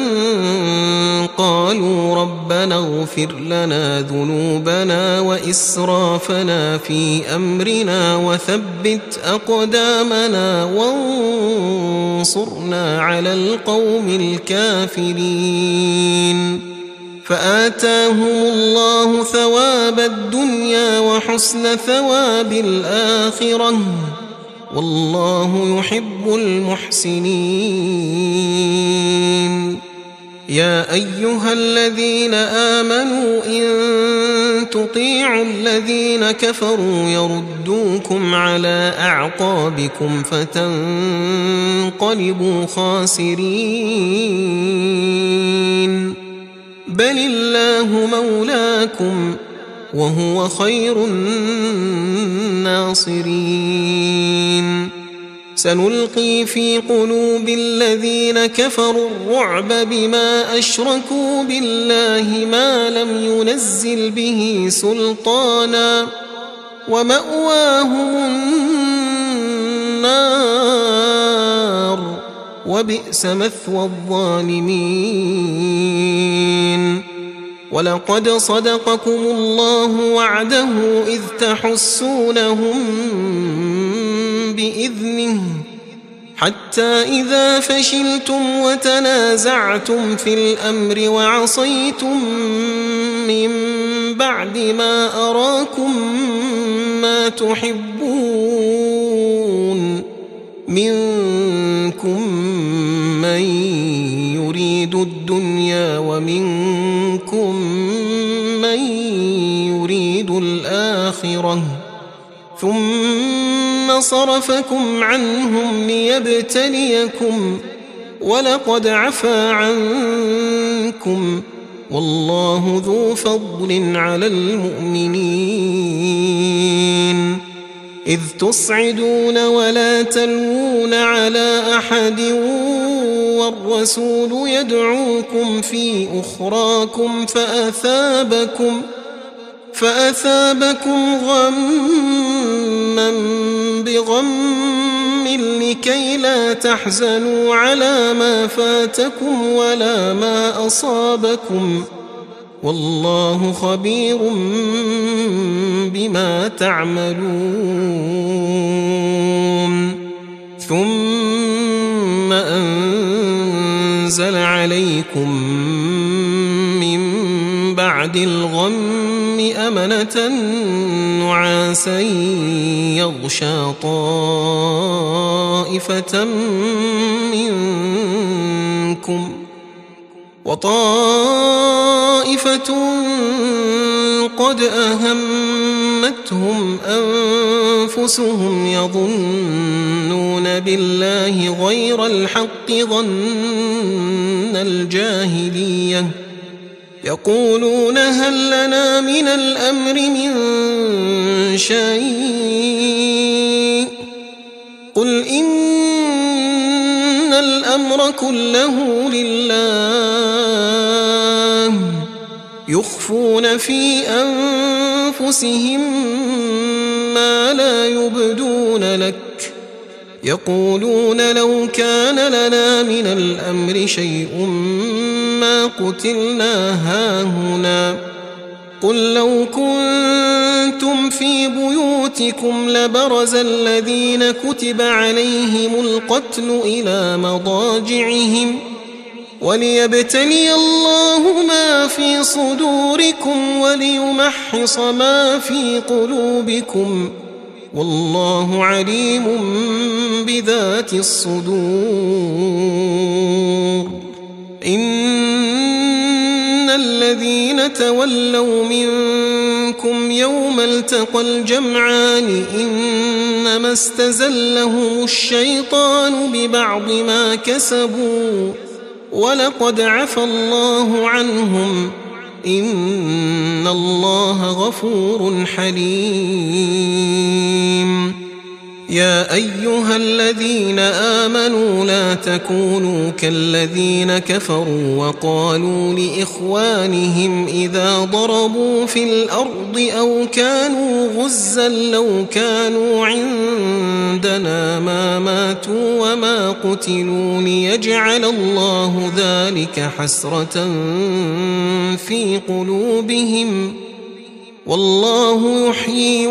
قالوا ربنا اغفر لنا ذنوبنا وإسرافنا في أمرنا وثبت أقدامنا وانصرنا على القوم الكافرين فآتاهم الله ثواب الدنيا وحسن ثواب الآخرة والله يحب المحسنين يا أيها الذين آمنوا إن تطيعوا الذين كفروا يردوكم على أعقابكم فتنقلبوا خاسرين بل الله مولاكم وهو خير الناصرين سنلقي في قلوب الذين كفروا الرعب بما أشركوا بالله ما لم ينزل به سلطانا ومأواهم النار وبئس مثوى الظالمين ولقد صدقكم الله وعده إذ تحسونهم بإذنه حتى إذا فشلتم وتنازعتم في الأمر وعصيتم من بعد ما أراكم ما تحبون منكم من يريد الدنيا ومنكم من يريد الآخرة ثم صرفكم عنهم ليبتليكم ولقد عفا عنكم والله ذو فضل على المؤمنين إذ تصعدون ولا تلوون على أحد والرسول يدعوكم في أخراكم فأثابكم فأثابكم غما بغم لكي لا تحزنوا على ما فاتكم ولا ما أصابكم والله خبير بما تعملون ثم أنزل عليكم من بعد الغم أمنة نعاسا يغشى طائفة منكم وطائفة قد أهمتهم أنفسهم يظنون بالله غير الحق ظن الجاهلية يقولون هل لنا من الأمر من شيء قل إن الأمر كله لله يخفون في أنفسهم ما لا يبدون لك يقولون لو كان لنا من الأمر شيء ما قتلنا هاهنا قل لو كنتم في بيوتكم لبرز الذين كتب عليهم القتل إلى مضاجعهم وليبتلي الله ما في صدوركم وليمحص ما في قلوبكم والله عليم بذات الصدور إن الذين تولوا منكم يوم التقى الجمعان إنما استزلهم الشيطان ببعض ما كسبوا ولقد عفى الله عنهم إن الله غفور حليم يا أيها الذين آمنوا لا تكونوا كالذين كفروا وقالوا لإخوانهم إذا ضربوا في الأرض أو كانوا غزا لو كانوا عندنا ما ماتوا وما قتلوا ليجعل الله ذلك حسرة في قلوبهم والله يحيي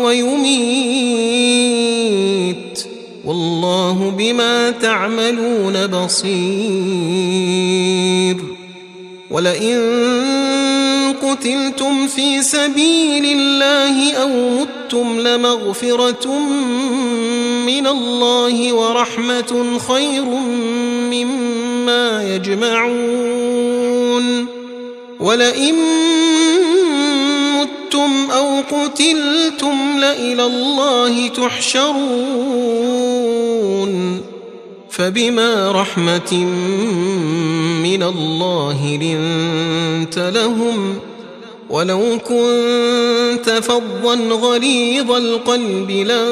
ويميت والله بما تعملون بصير ولئن قتلتم في سبيل الله أو متم لمغفرة من الله ورحمة خير مما يجمعون ولئن متم أو قتلتم لإلى الله تحشرون فبما رحمة من الله لنت لهم ولو كنت فظا غليظ القلب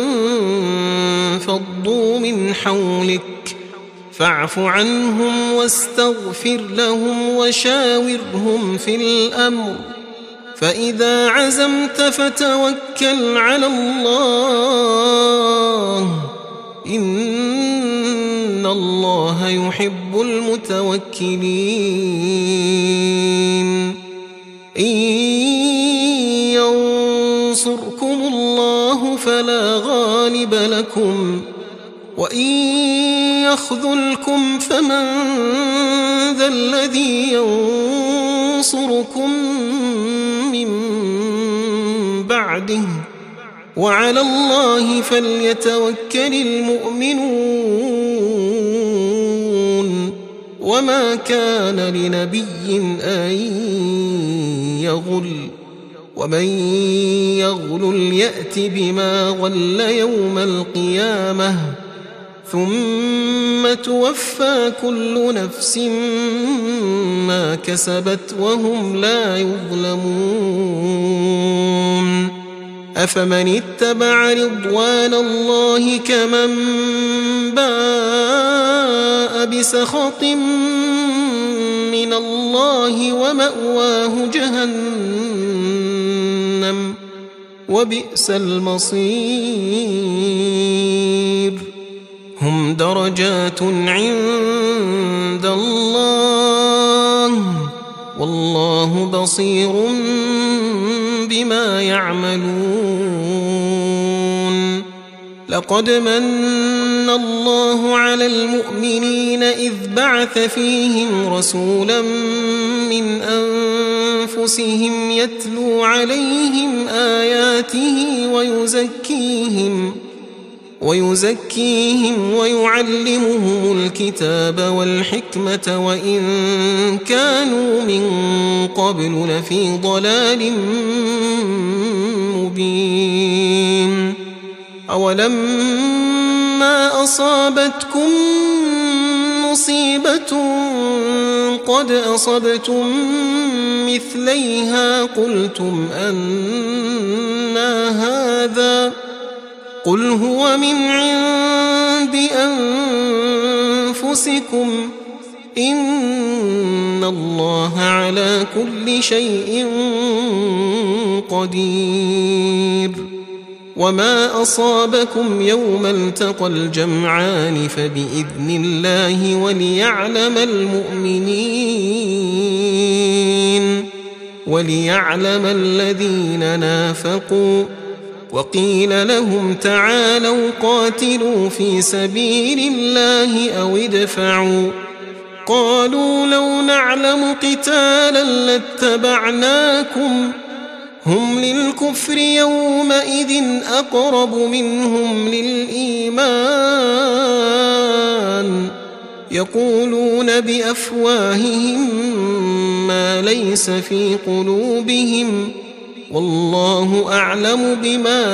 لانفضوا من حولك فاعف عنهم واستغفر لهم وشاورهم في الأمر فإذا عزمت فتوكل على الله إن الله يحب المتوكلين إن ينصركم الله فلا غالب لكم وإن يخذلكم فمن ذا الذي ينصركم من بعده وعلى الله فليتوكل المؤمنون وما كان لنبي أن يغل ومن يغل يأت بما غل يوم القيامة ثم توفى كل نفس ما كسبت وهم لا يظلمون أفمن اتبع رضوان الله كمن باء بسخط من الله ومأواه جهنم وبئس المصير هم درجات عند الله والله بصير بما يعملون لقد من الله على المؤمنين إذ بعث فيهم رسولا من أنفسهم يتلو عليهم آياته ويزكيهم ويزكيهم ويعلمهم الكتاب والحكمة وإن كانوا من قبل لفي ضلال مبين أولما أصابتكم مصيبة قد أصبتم مثليها قلتم أنى هذا قل هو من عند أنفسكم إن الله على كل شيء قدير وما أصابكم يوم التقى الجمعان فبإذن الله وليعلم المؤمنين وليعلم الذين نافقوا وقيل لهم تعالوا قاتلوا في سبيل الله أو ادفعوا قالوا لو نعلم قتالا لاتبعناكم هم للكفر يومئذ أقرب منهم للإيمان يقولون بأفواههم ما ليس في قلوبهم والله أعلم بما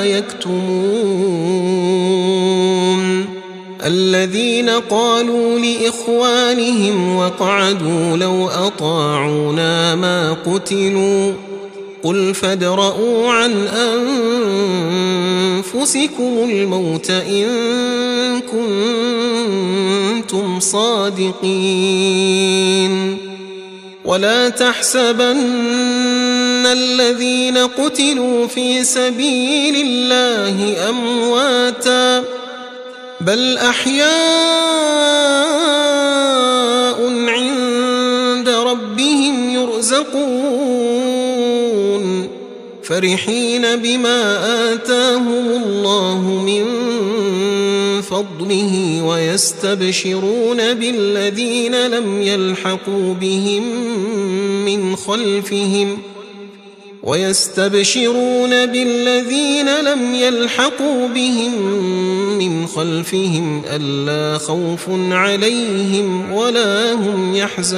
يكتمون الذين قالوا لإخوانهم وقعدوا لو أطاعونا ما قتلوا قل فادرءوا عن أنفسكم الموت إن كنتم صادقين ولا تحسبن الذين قتلوا في سبيل الله أمواتا بل أحياء عند ربهم يرزقون فرحين بما آتاهم الله من فضله ويستبشرون بالذين لم يلحقوا بهم من خلفهم ويستبشرون بالذين لم يلحقوا بهم من خلفهم ألا خوف عليهم ولا هم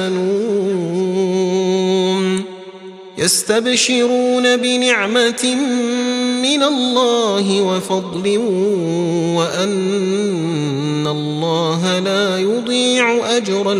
يحزنون يستبشرون بنعمة من الله وفضل وأن الله لا يضيع أجر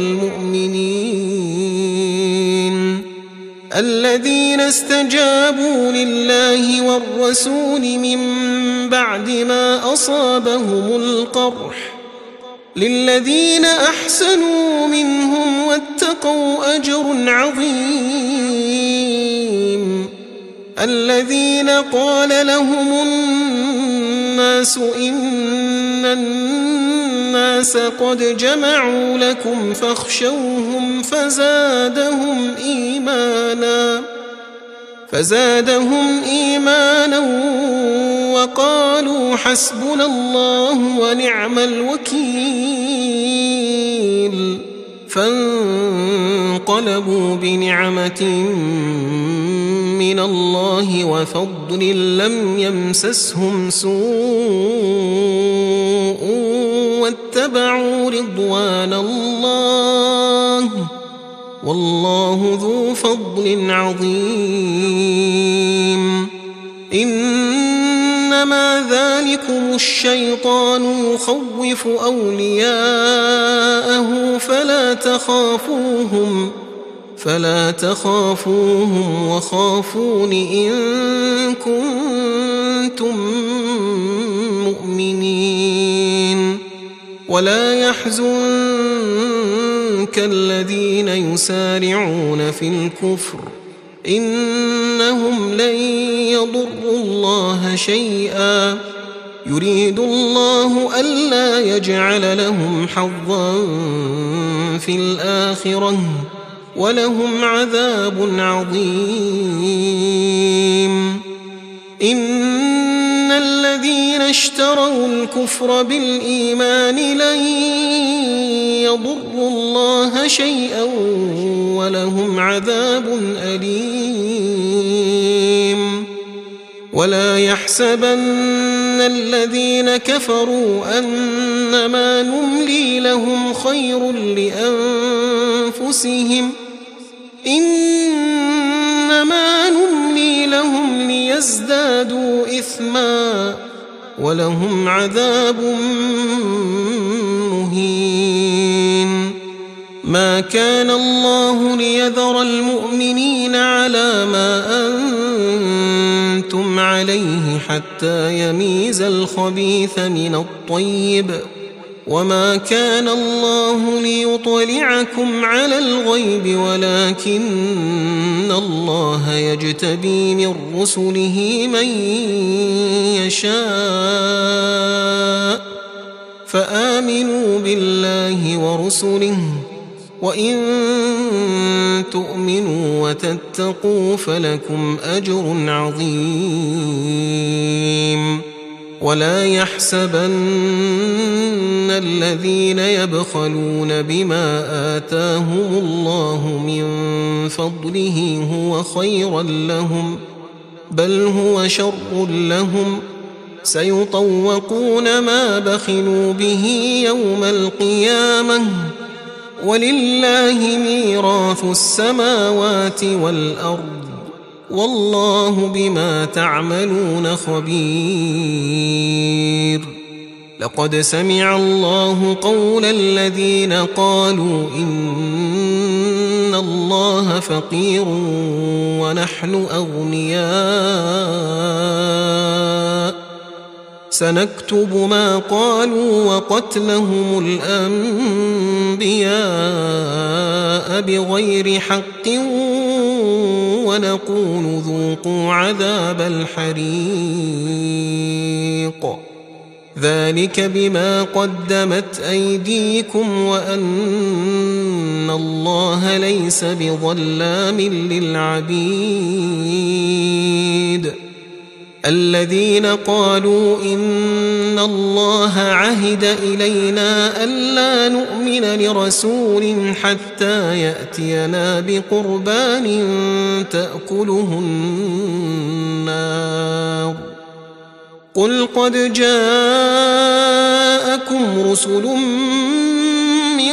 المؤمنين الذين استجابوا لله والرسول من بعد ما أصابهم القرح للذين أحسنوا منهم واتقوا أجر عظيم الذين قال لهم الناس إن الناس قد جمعوا لكم فاخشوهم فزادهم إيمانا فزادهم إيمانا وقالوا حسبنا الله ونعم الوكيل فانقلبوا بنعمة من الله وفضل لم يمسسهم سوء واتبعوا رضوان الله والله ذو فضل عظيم إنما ذلكم الشيطان يخوف أولياءه فلا تخافوهم فلا تخافوهم وخافون إن كنتم مؤمنين ولا يحزنك الذين يسارعون في الكفر إنهم لن يضروا الله شيئا يريد الله ألا يجعل لهم حظا في الآخرة ولهم عذاب عظيم إن الذين اشتروا الكفر بالإيمان لن يضروا الله شيئا ولهم عذاب أليم ولا يحسبن الذين كفروا أنما نملي لهم خير لأنفسهم إنما نملي لهم ليزدادوا إثما ولهم عذاب مهين. ما كان الله ليذر المؤمنين على ما أنتم عليه حتى يميز الخبيث من الطيب، وما كان الله ليطلعكم على الغيب ولكن الله يجتبي من رسله من يشاء، فآمنوا بالله ورسله، وإن تؤمنوا وتتقوا فلكم أجر عظيم. ولا يحسبن الذين يبخلون بما آتاهم الله من فضله هو خيرا لهم، بل هو شر لهم، سيطوقون ما بخلوا به يوم القيامة، ولله ميراث السماوات والأرض، والله بما تعملون خبير. لقد سمع الله قول الذين قالوا إن الله فقير ونحن أغنياء، سنكتب ما قالوا وقتلهم الأنبياء بغير حق ونقول ذوقوا عذاب الحريق، ذلك بما قدمت أيديكم وأن الله ليس بظلام للعبيد. الذين قالوا إن الله عهد إلينا ألا نؤمن لرسول حتى يأتينا بقربان تأكله النار، قل قد جاءكم رسل من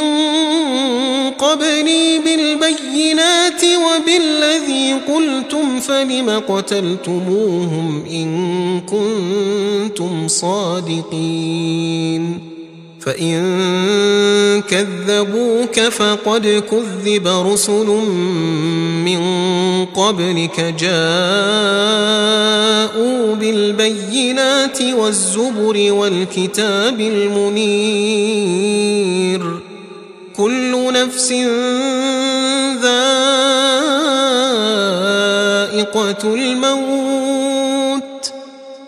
قبلي بالبينات وبالذي قلتم فلم قتلتموهم إن كنتم صادقين، فإن كذبوك فقد كذب رسل من قبلك جاءوا بالبينات والزبر والكتاب المنير، كل نفس ذائقة الموت،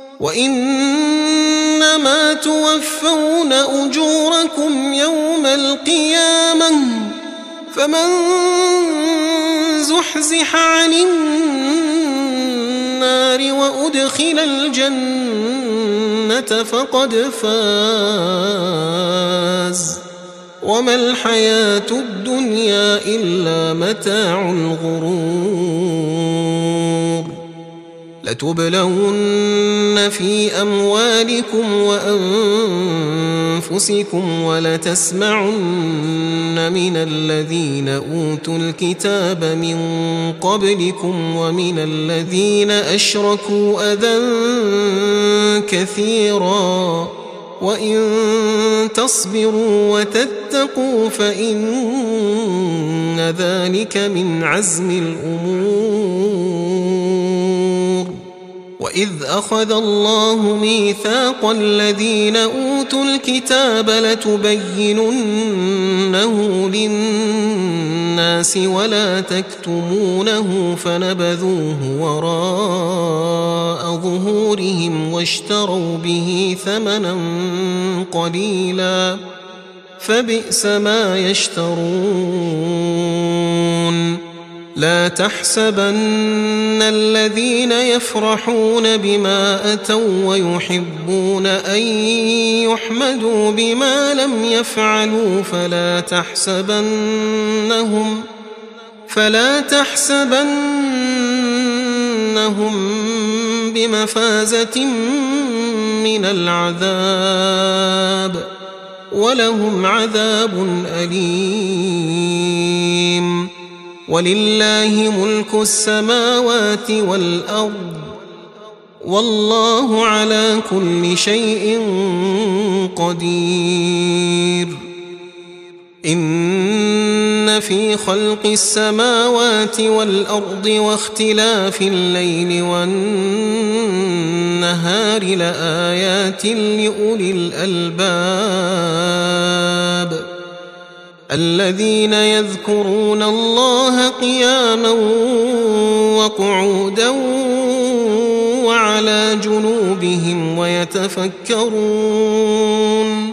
وإنما توفون أجوركم يوم القيامة، فمن زحزح عن النار وأدخل الجنة فقد فاز، وما الحياة الدنيا إلا متاع الغرور. لتبلون في أموالكم وأنفسكم ولتسمعن من الذين أوتوا الكتاب من قبلكم ومن الذين أشركوا أذى كثيرا، وإن تصبروا وتتقوا فإن ذلك من عزم الأمور. وإذ أخذ الله ميثاق الذين أوتوا الكتاب لتبيننه للناس ولا تكتمونه فنبذوه وراء ظهورهم واشتروا به ثمنا قليلا فبئس ما يشترون. لا تحسبن الذين يفرحون بما أتوا ويحبون أن يحمدوا بما لم يفعلوا فلا تحسبنهم فلا تحسبنهم بمفازة من العذاب، ولهم عذاب أليم. ولله ملك السماوات والأرض والله على كل شيء قدير إن في خلق السماوات والأرض واختلاف الليل والنهار لآيات لأولي الألباب الذين يذكرون الله قياما وقعودا وعلى جنوبهم ويتفكرون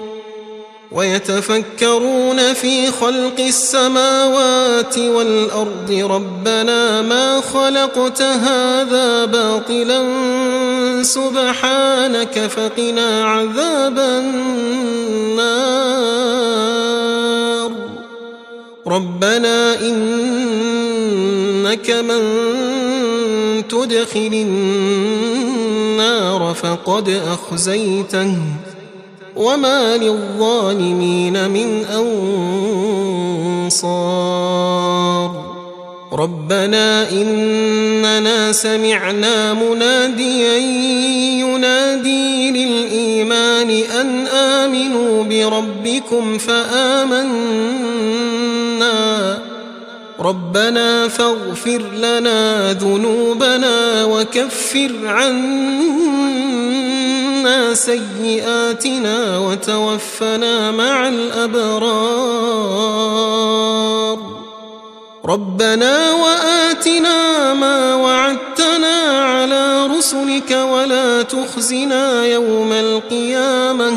ويتفكرون في خلق السماوات والأرض ربنا ما خلقت هذا باطلا سبحانك فقنا عذاب النار ربنا إنك من تدخل النار فقد أخزيته وما للظالمين من أنصار ربنا إننا سمعنا مناديا ينادي للإيمان أن آمنوا بربكم فآمنا ربنا فاغفر لنا ذنوبنا وكفر عنا سيئاتنا وتوفنا مع الأبرار ربنا وآتنا ما وعدتنا على رسلك ولا تخزنا يوم القيامة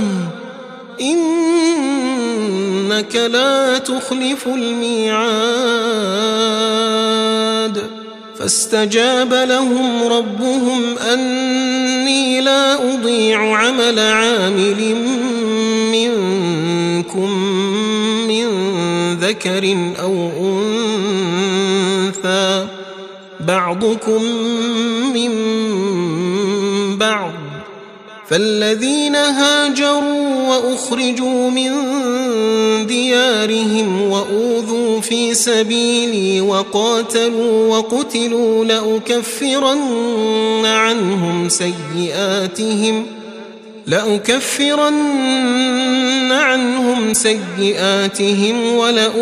إنك لا تخلف الميعاد فاستجاب لهم ربهم أني لا أضيع عمل عامل منكم من ذكر أو أنثى بعضكم من بعض فالذين هاجروا وأخرجوا من ديارهم وأوذوا في سبيلي وقاتلوا وقتلوا لأكفرن عنهم سيئاتهم لأكفرن عنهم سيئاتهم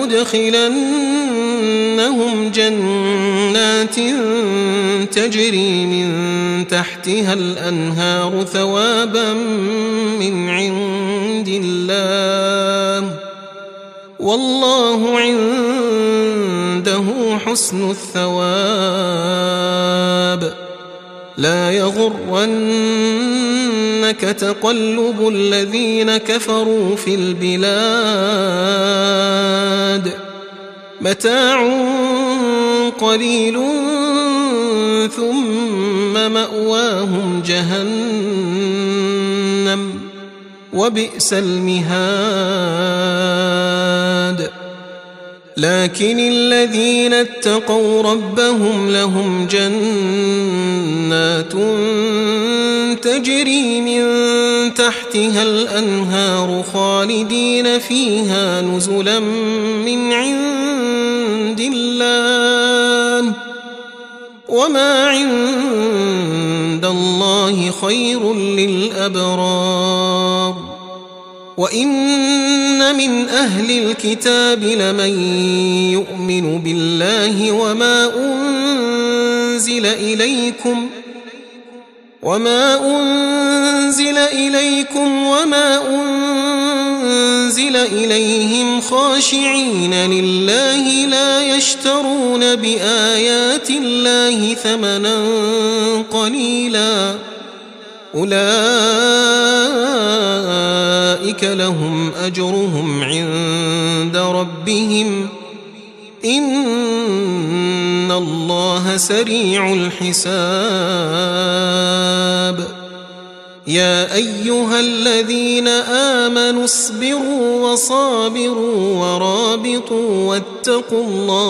ولأدخلنهم جنات تجري من تحتها الأنهار ثوابا من عند الله والله عنده حسن الثواب لا يغرنك تقلب الذين كفروا في البلاد متاع قليل ثم مأواهم جهنم وبئس المهاد لكن الذين اتقوا ربهم لهم جنات تجري من تحتها الأنهار خالدين فيها نزلا من عند الله وما عند الله خير للأبرار وإن من أهل الكتاب لمن يؤمن بالله وما أنزل إليكم وما أنزل إليكم وما أنزل إليهم خاشعين لله لا يشترون بآيات الله ثمنا قليلا أولئك لهم أجرهم عند ربهم إن الله سريع الحساب يا أيها الذين آمنوا اصبروا وصابروا ورابطوا واتقوا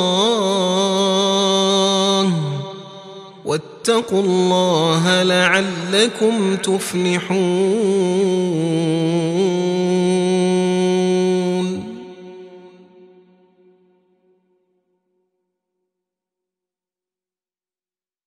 الله واتقوا الله لعلكم تفلحون